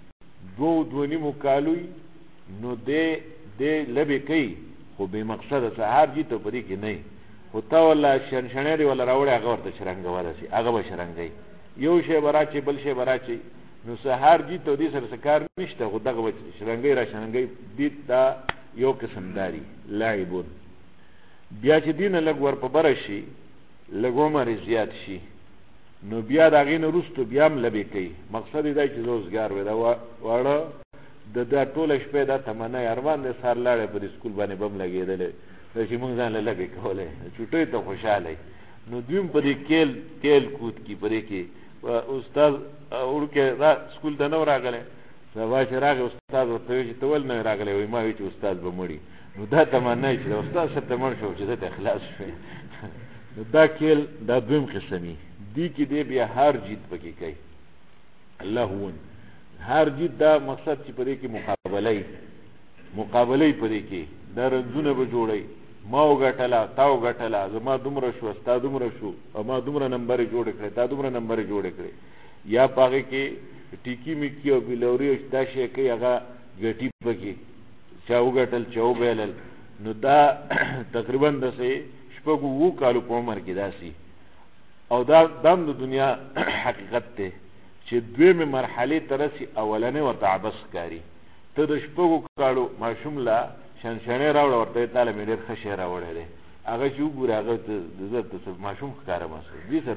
دو نیمو کالوي نو دې لبي کوي خو به مقصد هر جیت پرې کې نه خو تا ولا شنشنې دی ولا راوړی هغه ورته شرنګ ورسي هغه به شرنګي یو شی براچي بل شی براچي نو سهار جی ته دې سره کار نشته خو دغه شرنګي را شرنګي دې دا یو قسم داري لاعبون بیا چې دینه لګ ور په برشي لګومر زیات شي نو بیا دا غینه رستو بیا هم لبي کوي مقصد دا چې روزګار وي دا واړه د ټوله شپه دا تمنا ارمان دې سار لاړې په سکول باندې بم لګېدل چې موږ ځان له لګي کوله چټوي ته خوشاله نو دویم په دې کېل کود کی پرې کې استاد ورکه را سکول ته نو راغله سبا چې راغی استاد ورته چې تول نه راغله وای ما وی چې استاد به مړی نو دا تمنا چې استاد څخه مړ شو چې ته اخلاص شې نو دا کېل دا دویم قسمي دی کې دی بیا هر جیت پکې کوي الله ون هر جیت دا مقصد چې پرې کې مقابله پرې کې دا رنځونه به جوړي ما وګټلا تا وګټلا زما دومره شو ستا دومره شو او ما دومره نمبر جوړ کړی تا دومره نمبر جوړ کړی یا پاګه کې ټیکی میکی او بلوري او دا شی کوي هغه ګټي پکې چا وګټل چا وبېلل نو دا تقریبا د سه شپږ وو کالو په عمر کې داسي او دا د دنیا حقیقت ته چې دویمه مرحله ترسي اولنې ورته عبس کاری ته د شپږ کالو ماشوم لا شنشنې راوړ ورته تعالی مې ډېر خشه راوړې ده هغه چې وګوره هغه د ماشوم ښکارا ماسه دې سره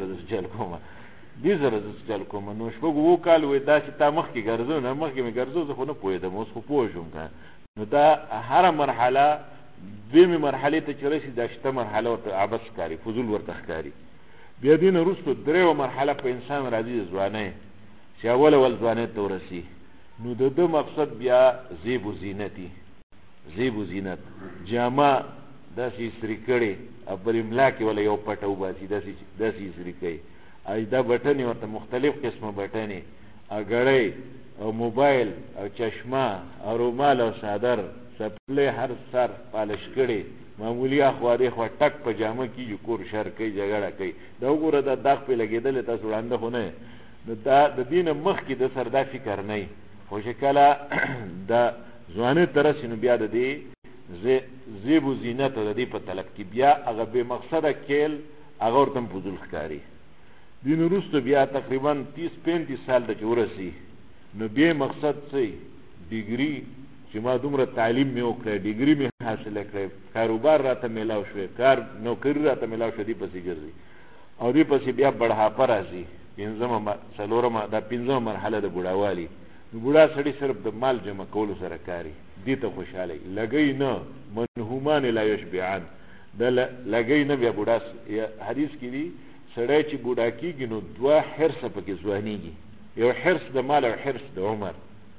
د چل کوم نو شپږ وو کال وې دا چې تا مخ کې ګرځو نه مخ کې مې ګرځو زه خو نه پوهېدم اوس خو پوه شوم نو دا هر مرحله دویمه مرحله ته چې رسي دا شته مرحله ورته عبس کاری فضول ورته ښکاري بیا دین وروسته دریو مرحله په انسان راځي ځواني چې اول ځواني ته ورسي نو د مقصد بیا زیب و زینت جامه داسې سری کړي خپل املا کې ولا یو پټو باسي داسې سری کوي ایدا بټنې ورته مختلف قسمه بټنې اګړې او موبایل او چشمه او رومال او صادر سپلې هر سر پالش کړي معمولی اخواري خو ټک په جامه کې یو کور شر کوي جګړه کوي دا وګوره دا داغ په لګیدل تاسو وړاندې خو نه دا د دین مخ کې د سردا فکر نه خو شکله دا ځواني ترسینو بیا د دې زیب و زینت د دې په طلب کې بیا هغه به مقصده کېل هغه ورته فضول ښکاري دین وروسته بیا تقریبا 30-35 سال د ورسي نو بیا مقصد څه ډیګري چې ما دومره تعلیم مې وکړه ډیګري مې حاصله کړه کاروبار راته میلاو شو کار نوکری راته میلاو شو دې پسې ګرځي او دې پسې بیا بڑھاپا راځي پنځمه مرحله د بوډاوالي بوډا سړی صرف د مال جمع کولو سره کاری دې ته خوشاله لګی نه منهومان لا یشبعان د لګی نه بیا بوډا حدیث کې دی سړی چې بوډا کیږي نو دوه حرص پکې ځوانيږي یو حرص د مال او حرص د عمر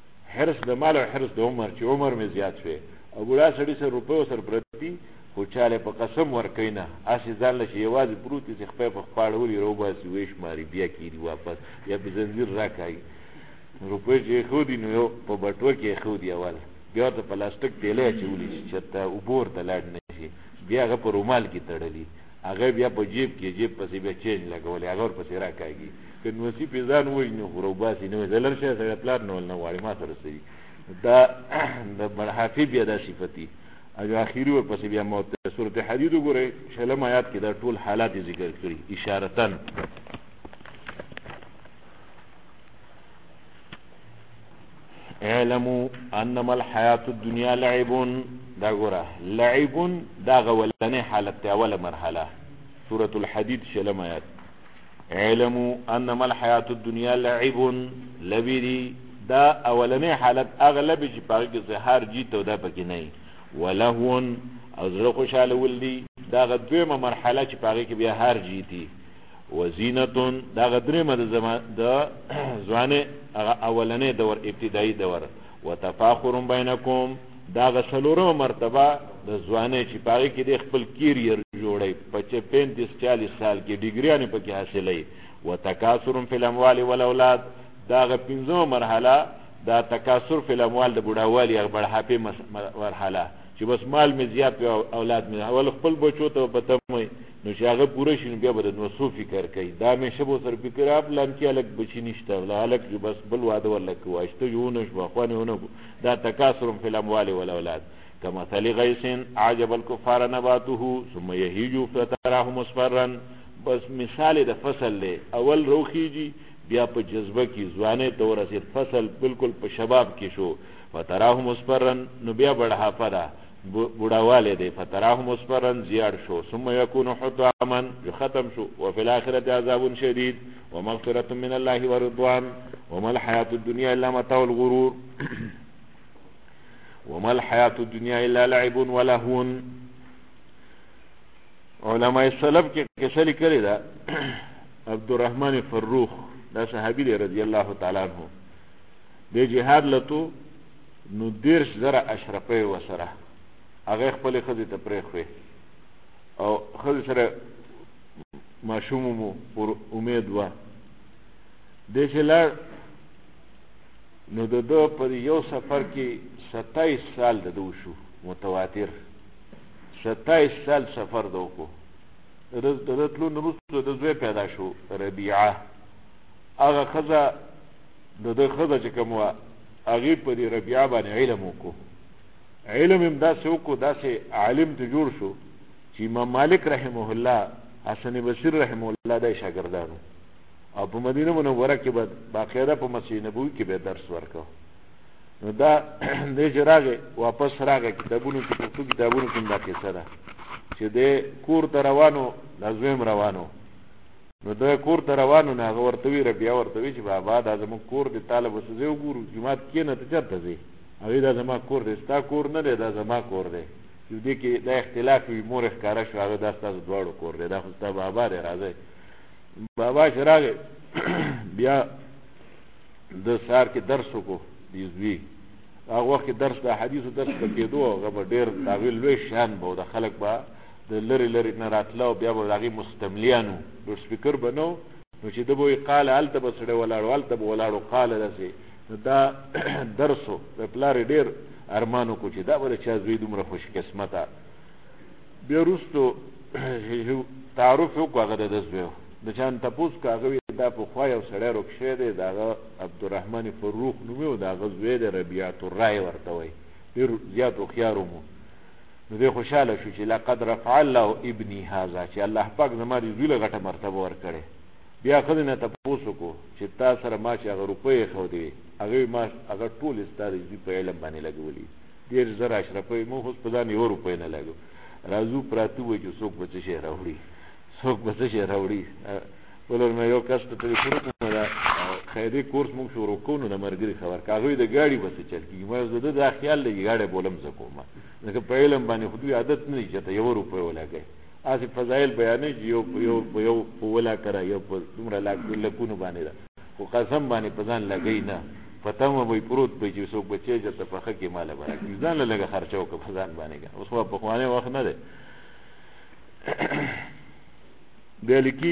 چې عمر مې زیات شوی او بوډا سړی سره روپو سره پرتی خو چاله په قسم ورکینا اسی ځان له یوازې پروتي چې خپل په خپلولي روباسي ویش ماري بیا کیږي واپس یا په زنجیر راکایي روپې چې خو دي نو په بټوه کې خو دي اول بیا ته پلاستیک تیلې چولې چې ته وبور ته لاړ نشي بیا هغه په رومال کې تړلې هغه بیا په جیب پسې بیا چینج لګولې هغه پسې راکایي که نو سی په ځان وای نو روباسي نو زلر شه سره پلان نه وړي ما سره سي دا د مرحفي بیا د صفتی اجو اخیری ور پسې بیا موت سورته حدید وګورئ شلم آیات کې دا ټول حالات ذکر کړي اشارتن اعلموا انما الحیات الدنیا لعب دا ګوره لعب دا غولنه حالت اوله مرحله سورۃ الحدید شلم آیات علمو انما الحیات الدنیا لعب لبی دا اولنی حالت اغلبی چې پاگی که زهار جیتو دا پکی نئی ولهون او زړه خوشاله ولدي دا غدویمه مرحله چې پاگی که بیا هار جیتی وزینتون دا غدریمه دا زوانه اولنی دور ابتدایی دور وتفاخرون بینکم دا غسلورم مرتبه د ځوانۍ چې پاغې کې د خپل کیریر جوړی په 35-40 سال کې ډیګریانې پکې حاصلوي وتکاثر فی الاموال والاولاد دا غ پنځمه مرحله دا تکاثر فی الاموال د بوډاوالي هغه بړحاپې مرحله چې بس مال مې زیات او اولاد مې اول خپل بچو ته پته مې نو چې هغه پوره شي بیا به د نوڅو فکر کوي دا مې شبو سر فکر پلان کې الګ بچی نشته ولا الګ جو بس بل واده ولا کواشته یونه شو خوانه دا تکاثر فی الاموال والاولاد كمثل غيث عجب الكفار نباته ثم يهيج فتراه مصفرا بس مثال د فصل له اول روخیږي بیا په جذبه کې ځوانه تور رسید فصل بالکل په شباب کې شو فتراه مصفرا نو بیا بڑھاپا ده بوډاواله دی فتراه مصفرا زیاد شو ثم يكون حطاما ختم شو وفي الاخره عذاب شديد ومغفرة من الله ورضوان وما الحياة الدنيا الا متاع الغرور وما الحياة الدنيا الا لعب ولهو علماء السلف کې کسلی کړی دا عبدالرحمن فروخ دا صحابي دی رضی الله تعالی عنہ د جهاد لتو نو 10,000 اشرفه وسره هغه خپل خدي ته پرېخوي او خدي سره ماشومو پر امید و د شلار نو دو پر یو سفر کې 27 سال د دوشو متواتر 27 سال سفر دو کو د تلو نورستو د زوی پیدا شو ربیعه هغه خزه د خزه چې کوم هغه په دې ربیعه باندې علم وکړو علم هم داسې وکړو داسې عالم ته جوړ شو چې امام مالک رحمه الله حسن بصری رحمه الله د شاګردانو او په مدینه منوره کې به باقاعده په مسجد نبوي کې به درس ورکاو نو دا د جراغه واپس راغی کتابونو کې په کتابونو کې دا کیسه ده چې د کور ته روانو لازم روانو نو د کور ته روانو نه ورتوي ربیا ورتوي چې بابا دا زموږ کور د طالب وسوځي وګورو جماعت کې نه ته چرته ځي هغه دا زما کور دی ستا کور نه دی دا زما کور دی یو دې کې دا اختلاف وي مور ښکارا شو هغه دا ستاسو دواړو کور دی دا خو ستا بابا دی راځي بابا شراغه بیا د سار کې درس وکړو دیوی هغه وخت درس د حدیثو درس پکې دوه هغه ډېر تعویل لوی شان بو د خلک با د لری نه راتلو بیا به هغه مستملیانو د سپیکر بنو نو چې د بوې قال الته بسړې ولاړو الته ولاړو قال دسي دا درسو د پلار ډېر ارمانو کو چې دا ور چا زوی دومره خوش قسمته بیا وروستو تعارف وکړه هغه د زوی د چان تاسو کاغوي دا په خوای او سړی روکشه دی دا عبدالرحمن فروخ نومو دا غزوی د ربیعه الرای ورته وي ډېر زیات خيارو نو دې خوشاله شو چې لقد رفع الله ابني هذا چې الله پاک زماري زویله غټه مرتبه ورکړي بیا خدای تاسو کو چې تاسو سره ما چې هغه روپې خو دی هغه ما هغه ټول ستاري دې په علم باندې لګولي ډېر زره اشرفې مو خو په ځان یو روپې نه لګو راځو پراتو وي چې څوک به څه راوړي څوک به څه راوړي ولر مې یو کس ته ټلیفون کوم دا خیري کورس موږ شروع کوو نو مرګري خبر کاغوي د ګاډي بس چل کی ما زده دا خیال لګي ګاډي بولم زکوما لکه په علم باندې خو عادت نه چې یو روپې ولاګي اسی فضایل بیانې یو په ولا کرا یو په دومره لکونو باندې دا خو قسم باندې پزان لګی نه پته مو وي پروت په چې څوک بچي چې ته په خکه مال باندې ځان له لګه خرچو کو پزان باندې اوس په خوانه وخت نه ده دلکی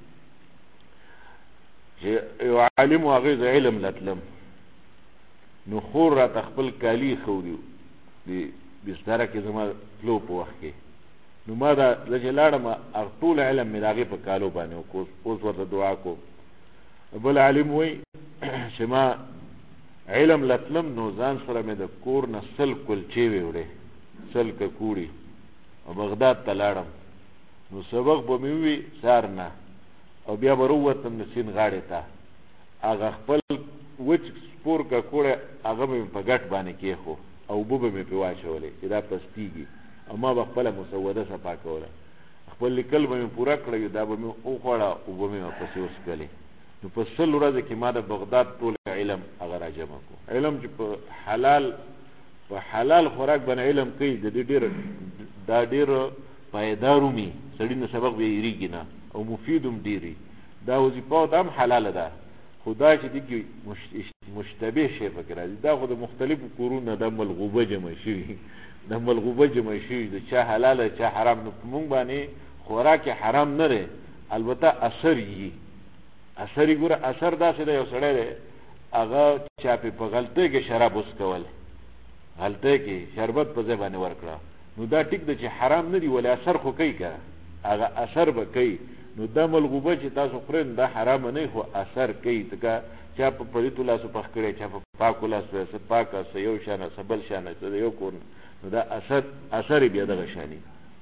یو عالم واغې علم لتلم نو خور را تخپل کالی خوریو دی بستر کې زما فلو په وخت کې نو ما دا لجلاړم ټول علم مې راغې په کالو باندې اوس ورته دعا کو بل عالم وای چې ما علم لتلم نو ځان سره مې د کور نه سل کلچې وړې سل کوړي او بغداد ته لاړم نو سبق به مې وی سار نه او بیا وروتم د سین غاړې ته هغه خپل وچ سپور کا کوړه هغه مې په ګټ باندې کېخو او بوبه مې په واچولې چې دا پستیږي او ما خپل مسوده صفا کوله خپل لیکل به مې پوره کړی دا به مې وخوړه اوبه مې ورپسې وڅښلې. نو په 100 ورځو کې ما د بغداد ټول علم هغه راجمع کړو. علم چې په حلال خوراک باندې علم کوي د دې دا ډېر پایدار وي، سړي نه سبق به یېرېږي نه او مفید هم ډېري. دا وظیفه دا هم حلاله ده، خدا چې دې کې مشتبه شی پکې راځي دا خو د مختلفو کورونو د ملغوبه جمع شوي د چا حلاله چا حرام. نو په مونږ باندې خوراک حرام نه دی، البته اثر یي اثر یې ګوره اثر داسې دی یو سړی دی هغه چا په غلطۍ کې شراب وڅکول، غلطۍ کې شربت په ځای باندې ورکړه، نو دا ټیک دی چې حرام نه دی ولې اثر خو کوي که هغه اثر به کوي. نو دا ملغوبه چې تاسو خورئ دا حرامه نه خو اثر کوي. ځکه چا په پلیتو لاسو پخ کړی، چا په پاکو لاسو څه پاکه څه یو شانه څه بل شانه څه د یو کور، نو دا اثر یې بیا دغه شاني.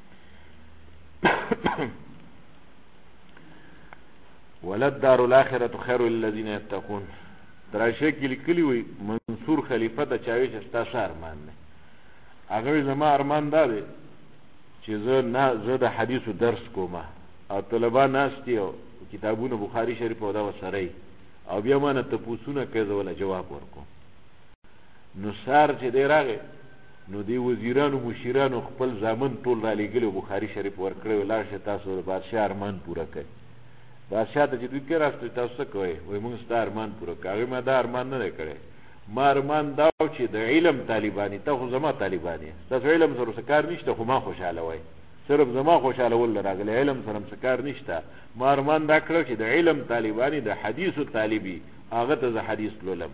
وللدار الاخرة خیر للذین یتقون. درایشه کې لیکلي وي منصور خلیفه ته چا وایي چې ستا څه ارمان دی؟ هغه وایي زما ارمان دا دی چې زه د حدیثو درس کومه او طلبا ناست دي او کتابونه بخاري شریف او دا ورسره او بیا ما نه تپوسونه کوي زه وله جواب ورکوم. نو سار چې دی راغی نو دی وزیرانو مشیرانو خپل زامن ټول را لېږلي بخاري شریف ورکړی و لاړ شئ تاسو د بادشاه ارمان پوره کوئ. بادشاه ته چې دوی کې راستئ تاسو څه کوئ؟ وایي موږ ستا ارمان پوره کوو. هغې ما دا ارمان نه دی کړی، ما ارمان دا و چې د علم طالبان ته خو زما طالبان یې ستاسو علم سره څه کار نشته خو ما خوشحاله وای، صرف زما خوشحالول راغلی علم سره څه کار نشته. ما ارمان دا کړی چې د علم طالبان د حدیثو طالبي هغه ته زه حدیث لولم.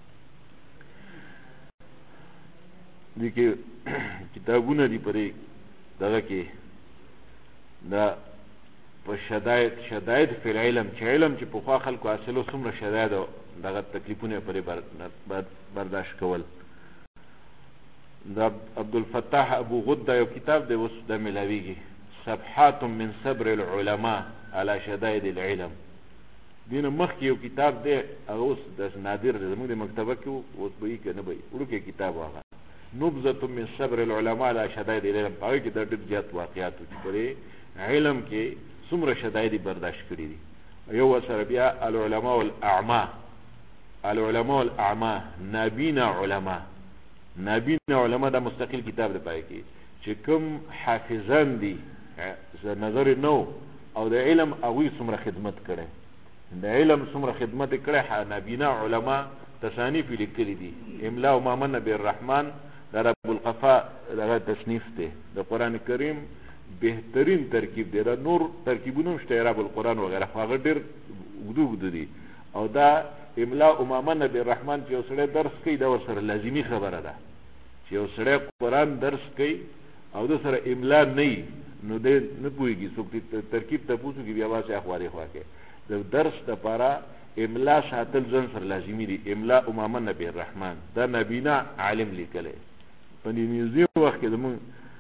دې کې کتابونه دي پرې دغه کې دا په شدائد فی العلم چې علم چې پخوا خلکو حاصلو څومره شدائد او دغه تکلیفونه پرې برداشت کول. دا عبدالفتاح ابو غده یو کتاب دی اوس دا ملاویږي، صفحات من صبر العلماء على شدائد العلم. دینه مخکې یو کتاب دی هغه اوس داسې نادر دی زموږ د مکتبه کې اوس به یي که نه به یي وړوکی کتاب هغه نبذة من صبر العلماء على شدائد العلم. په هغې کې دا ډېر زیات واقعات دي چې پرې علم کې څومره شدائد برداشت کړي دي. یو ورسره بیا العلماء الاعمى نابینا علما دا مستقل کتاب دی پای کې چې کوم حافظان دي نظر نو او د علم هغوی څومره خدمت کړی، د علم څومره خدمت کړی نابینا علما تصانیف یې لیکلي دي. املا ما من بالرحمن دا رب القفا دغه تصنیف دی د قرآن کریم بهترین ترکیب دی. دا نور ترکیبونه هم شته رب القرآن وغیره خو هغه ډېر اوږده دي. او دا املا امامن بالرحمن چې یو سړی درس کوي دا ورسره لازمي خبره ده چې یو سړی قرآن درس کوي او د سره املا نه وي نو دی نه پوهېږي څوک ترکیب ته پوسو کې بیا باسې اخوارې خوا کې د درس دپاره املا ساتل ځان سره لازمي دي. املا امامن بالرحمن دا نبینا عالم لیکلی په نیمزي وخت کې زمونږ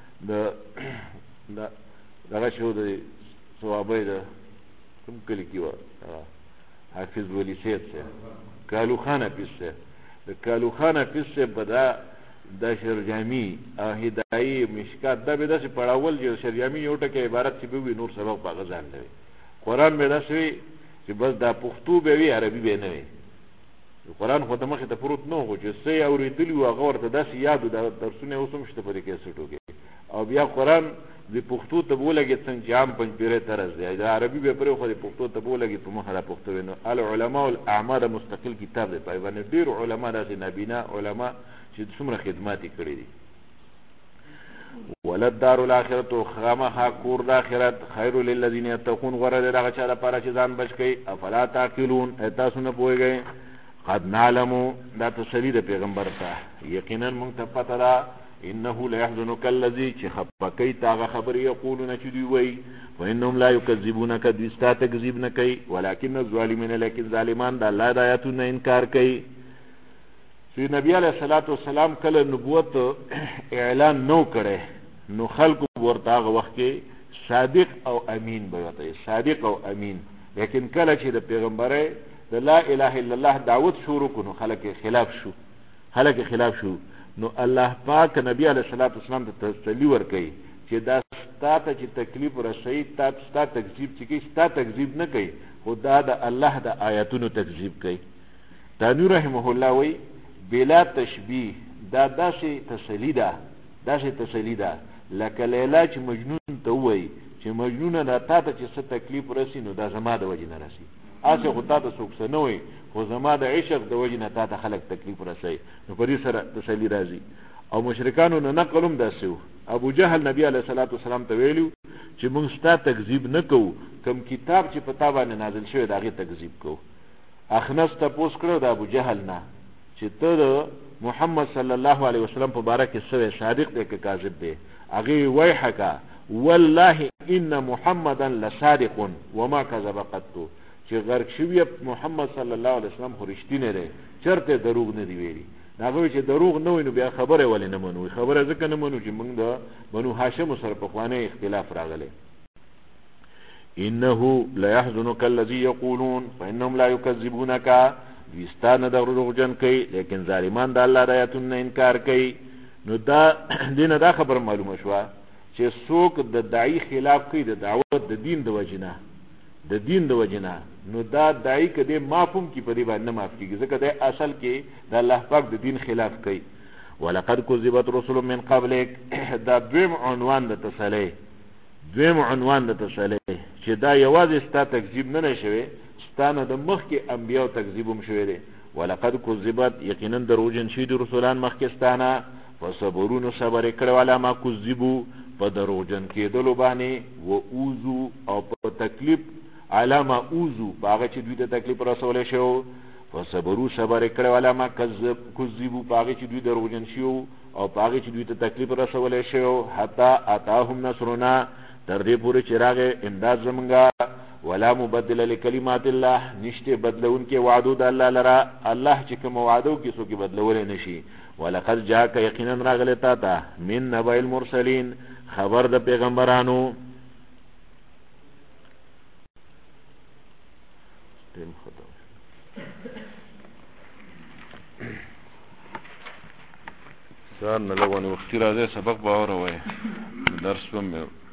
دغه شو د صوابۍ د کوم کلي کې وه حافظ ولی سید صاحب کالو خان حافظ صاحب د کالو خان حافظ صاحب به دا شرجامي او هدایي مشکات دا به داسې پړاول چې شرجامي یو ټکی عبارت چې به وي نور سبق په هغه ځان نه وي. قرآن به داسې وي چې بس دا پښتو به وي عربي به نه وي. قرآن خو ته مخې ته پروت نه و چې څه یې اورېدلي وو هغه ورته داسې یاد و دا درسونه اوس هم شته په دې کیسټو کې. او بیا قرآن د پښتو ته به ولګېد څنګه چې عام پنجپیری طرز دی د عربي به پرې خو د پښتو ته به ولګېد په مخه دا پښتو وي. نو العلماء الاعمى د مستقل کتاب دی پای باندې ډېر علما داسې نابینا علما چې څومره خدمات یې کړي دي. وللدار الاخرة خامخا کور د آخرت خیر للذین یتقون غوره دی دغه چا لپاره چې ځان بچ کوي. افلا تعقلون تاسو نه پوهېږئ قد نعلمو دا تسلي د پیغمبر ته یقینا موږ ته پته ده انه لیحزنک الذی چې خفه کوي تا هغه خبرې یقولونه چې دوی وایي فانهم لا یکذبونک دوی ستا تکذیب نه کوي ولکن الظالمین لیکن ظالمان د الله د آیاتونو انکار کوي. چې نبی علیه الصلاة والسلام کله نبوت اعلان نو کړی نو خلکو ورته هغه وخت کې صادق او امین به ورته صادق او امین. لیکن کله چې د پیغمبرۍ د لا اله الا الله دعوت شروع کړو خلک خلاف شو نو الله پاک نبی علیه الصلاة والسلام ته تسلی ورکوي چې دا ستا ته چې تکلیف رسوي ستا تکذیب چې کوي ستا تکذیب نه کوي خو دا د الله د آیاتونو تکذیب کوي. تانوی رحمه الله وی بلا تشبیه دا داسې تسلی ده لکه لیلا چې مجنون ته ووایي چې مجنونه دا تا ته چې څه تکلیف رسي نو دا زما د وجې نه رسي، هسې خو تا ته څوک څه نه وایي خو زما د عشق د وجې نه تا ته خلک تکلیف رسوي، نو په دې سره تسلی راځي. او مشرکانو نه نقل هم داسې و. ابو جهل نبی علیه صلات وسلام ته ویلو چې موږ ستا تکذیب نه کوو، کوم کتاب چې په تا باندې نازل شوی د هغې تکذیب کوو. اخنس تپوس کړو د ابو جهل نه چې ته د محمد صلی الله علیه وسلم په باره کې څه صادق دی که کاذب دی؟ هغې ویحکه والله ان محمدا لصادق وما کذب قط، چې غرق شوی محمد صلی الله علیه وسلم خو رښتینی دی، چرته دروغ نه دی ویلي. هغه چې دروغ نه وي نو بیا خبره ولې نه منو؟ خبره ځکه نه منو چې موږ د بنو هاشم سره پخوانی اختلاف راغلی. انه ليحزنك الذي يقولون فانهم لا يكذبونك، وستانه دروغجن کوي لیکن ظالمان د الله د آیاتونو انکار کوي. نو دا دینه دا خبر معلومه شوه چې څوک د داعی خلاف کوي د دعوت د دین د وجنه نو دا داعی که دی معفوم کی په دې باندې نه معاف کېږي، ځکه دی اصل کې د الله پاک د دین خلاف کوي. ولقد کذبت رسل من قبلک، دا دویم عنوان د تسلی چې دا یوازې ستا تکذیب نه دی شوی، ستانه د مخکې انبیاو تکذیب هم شوی دی. ولقد کذبت یقینا دروغجن شوي دي رسولان مخکې ستانه، فصبروا نو صبر یې کړی علی ما کذبو په دروغجن کېدلو باندې، و اوزو او په تکلیف علی ما اوزو په هغه چې دوی ته تکلیف رسولی شو، فصبروا صبر یې کړی علی ما کذبو په هغې چې دوی دروغجن شوي او په هغې چې دوی ته تکلیف رسولی شو، حتی اتاهم نصرنا تر دې پورې چې راغی امداد زمونږه. ولا مبدل لکلمات الله، نشته بدلون کې وعدو د الله لره، الله چې کوم وعدو کې څوک بدلولی نشي. ولقد جاءك یقینا راغلی تا ته من نبأ المرسلین، خبر د پیغمبرانو. سار نه لګونه وختي راځي سبق به اوروي درس هم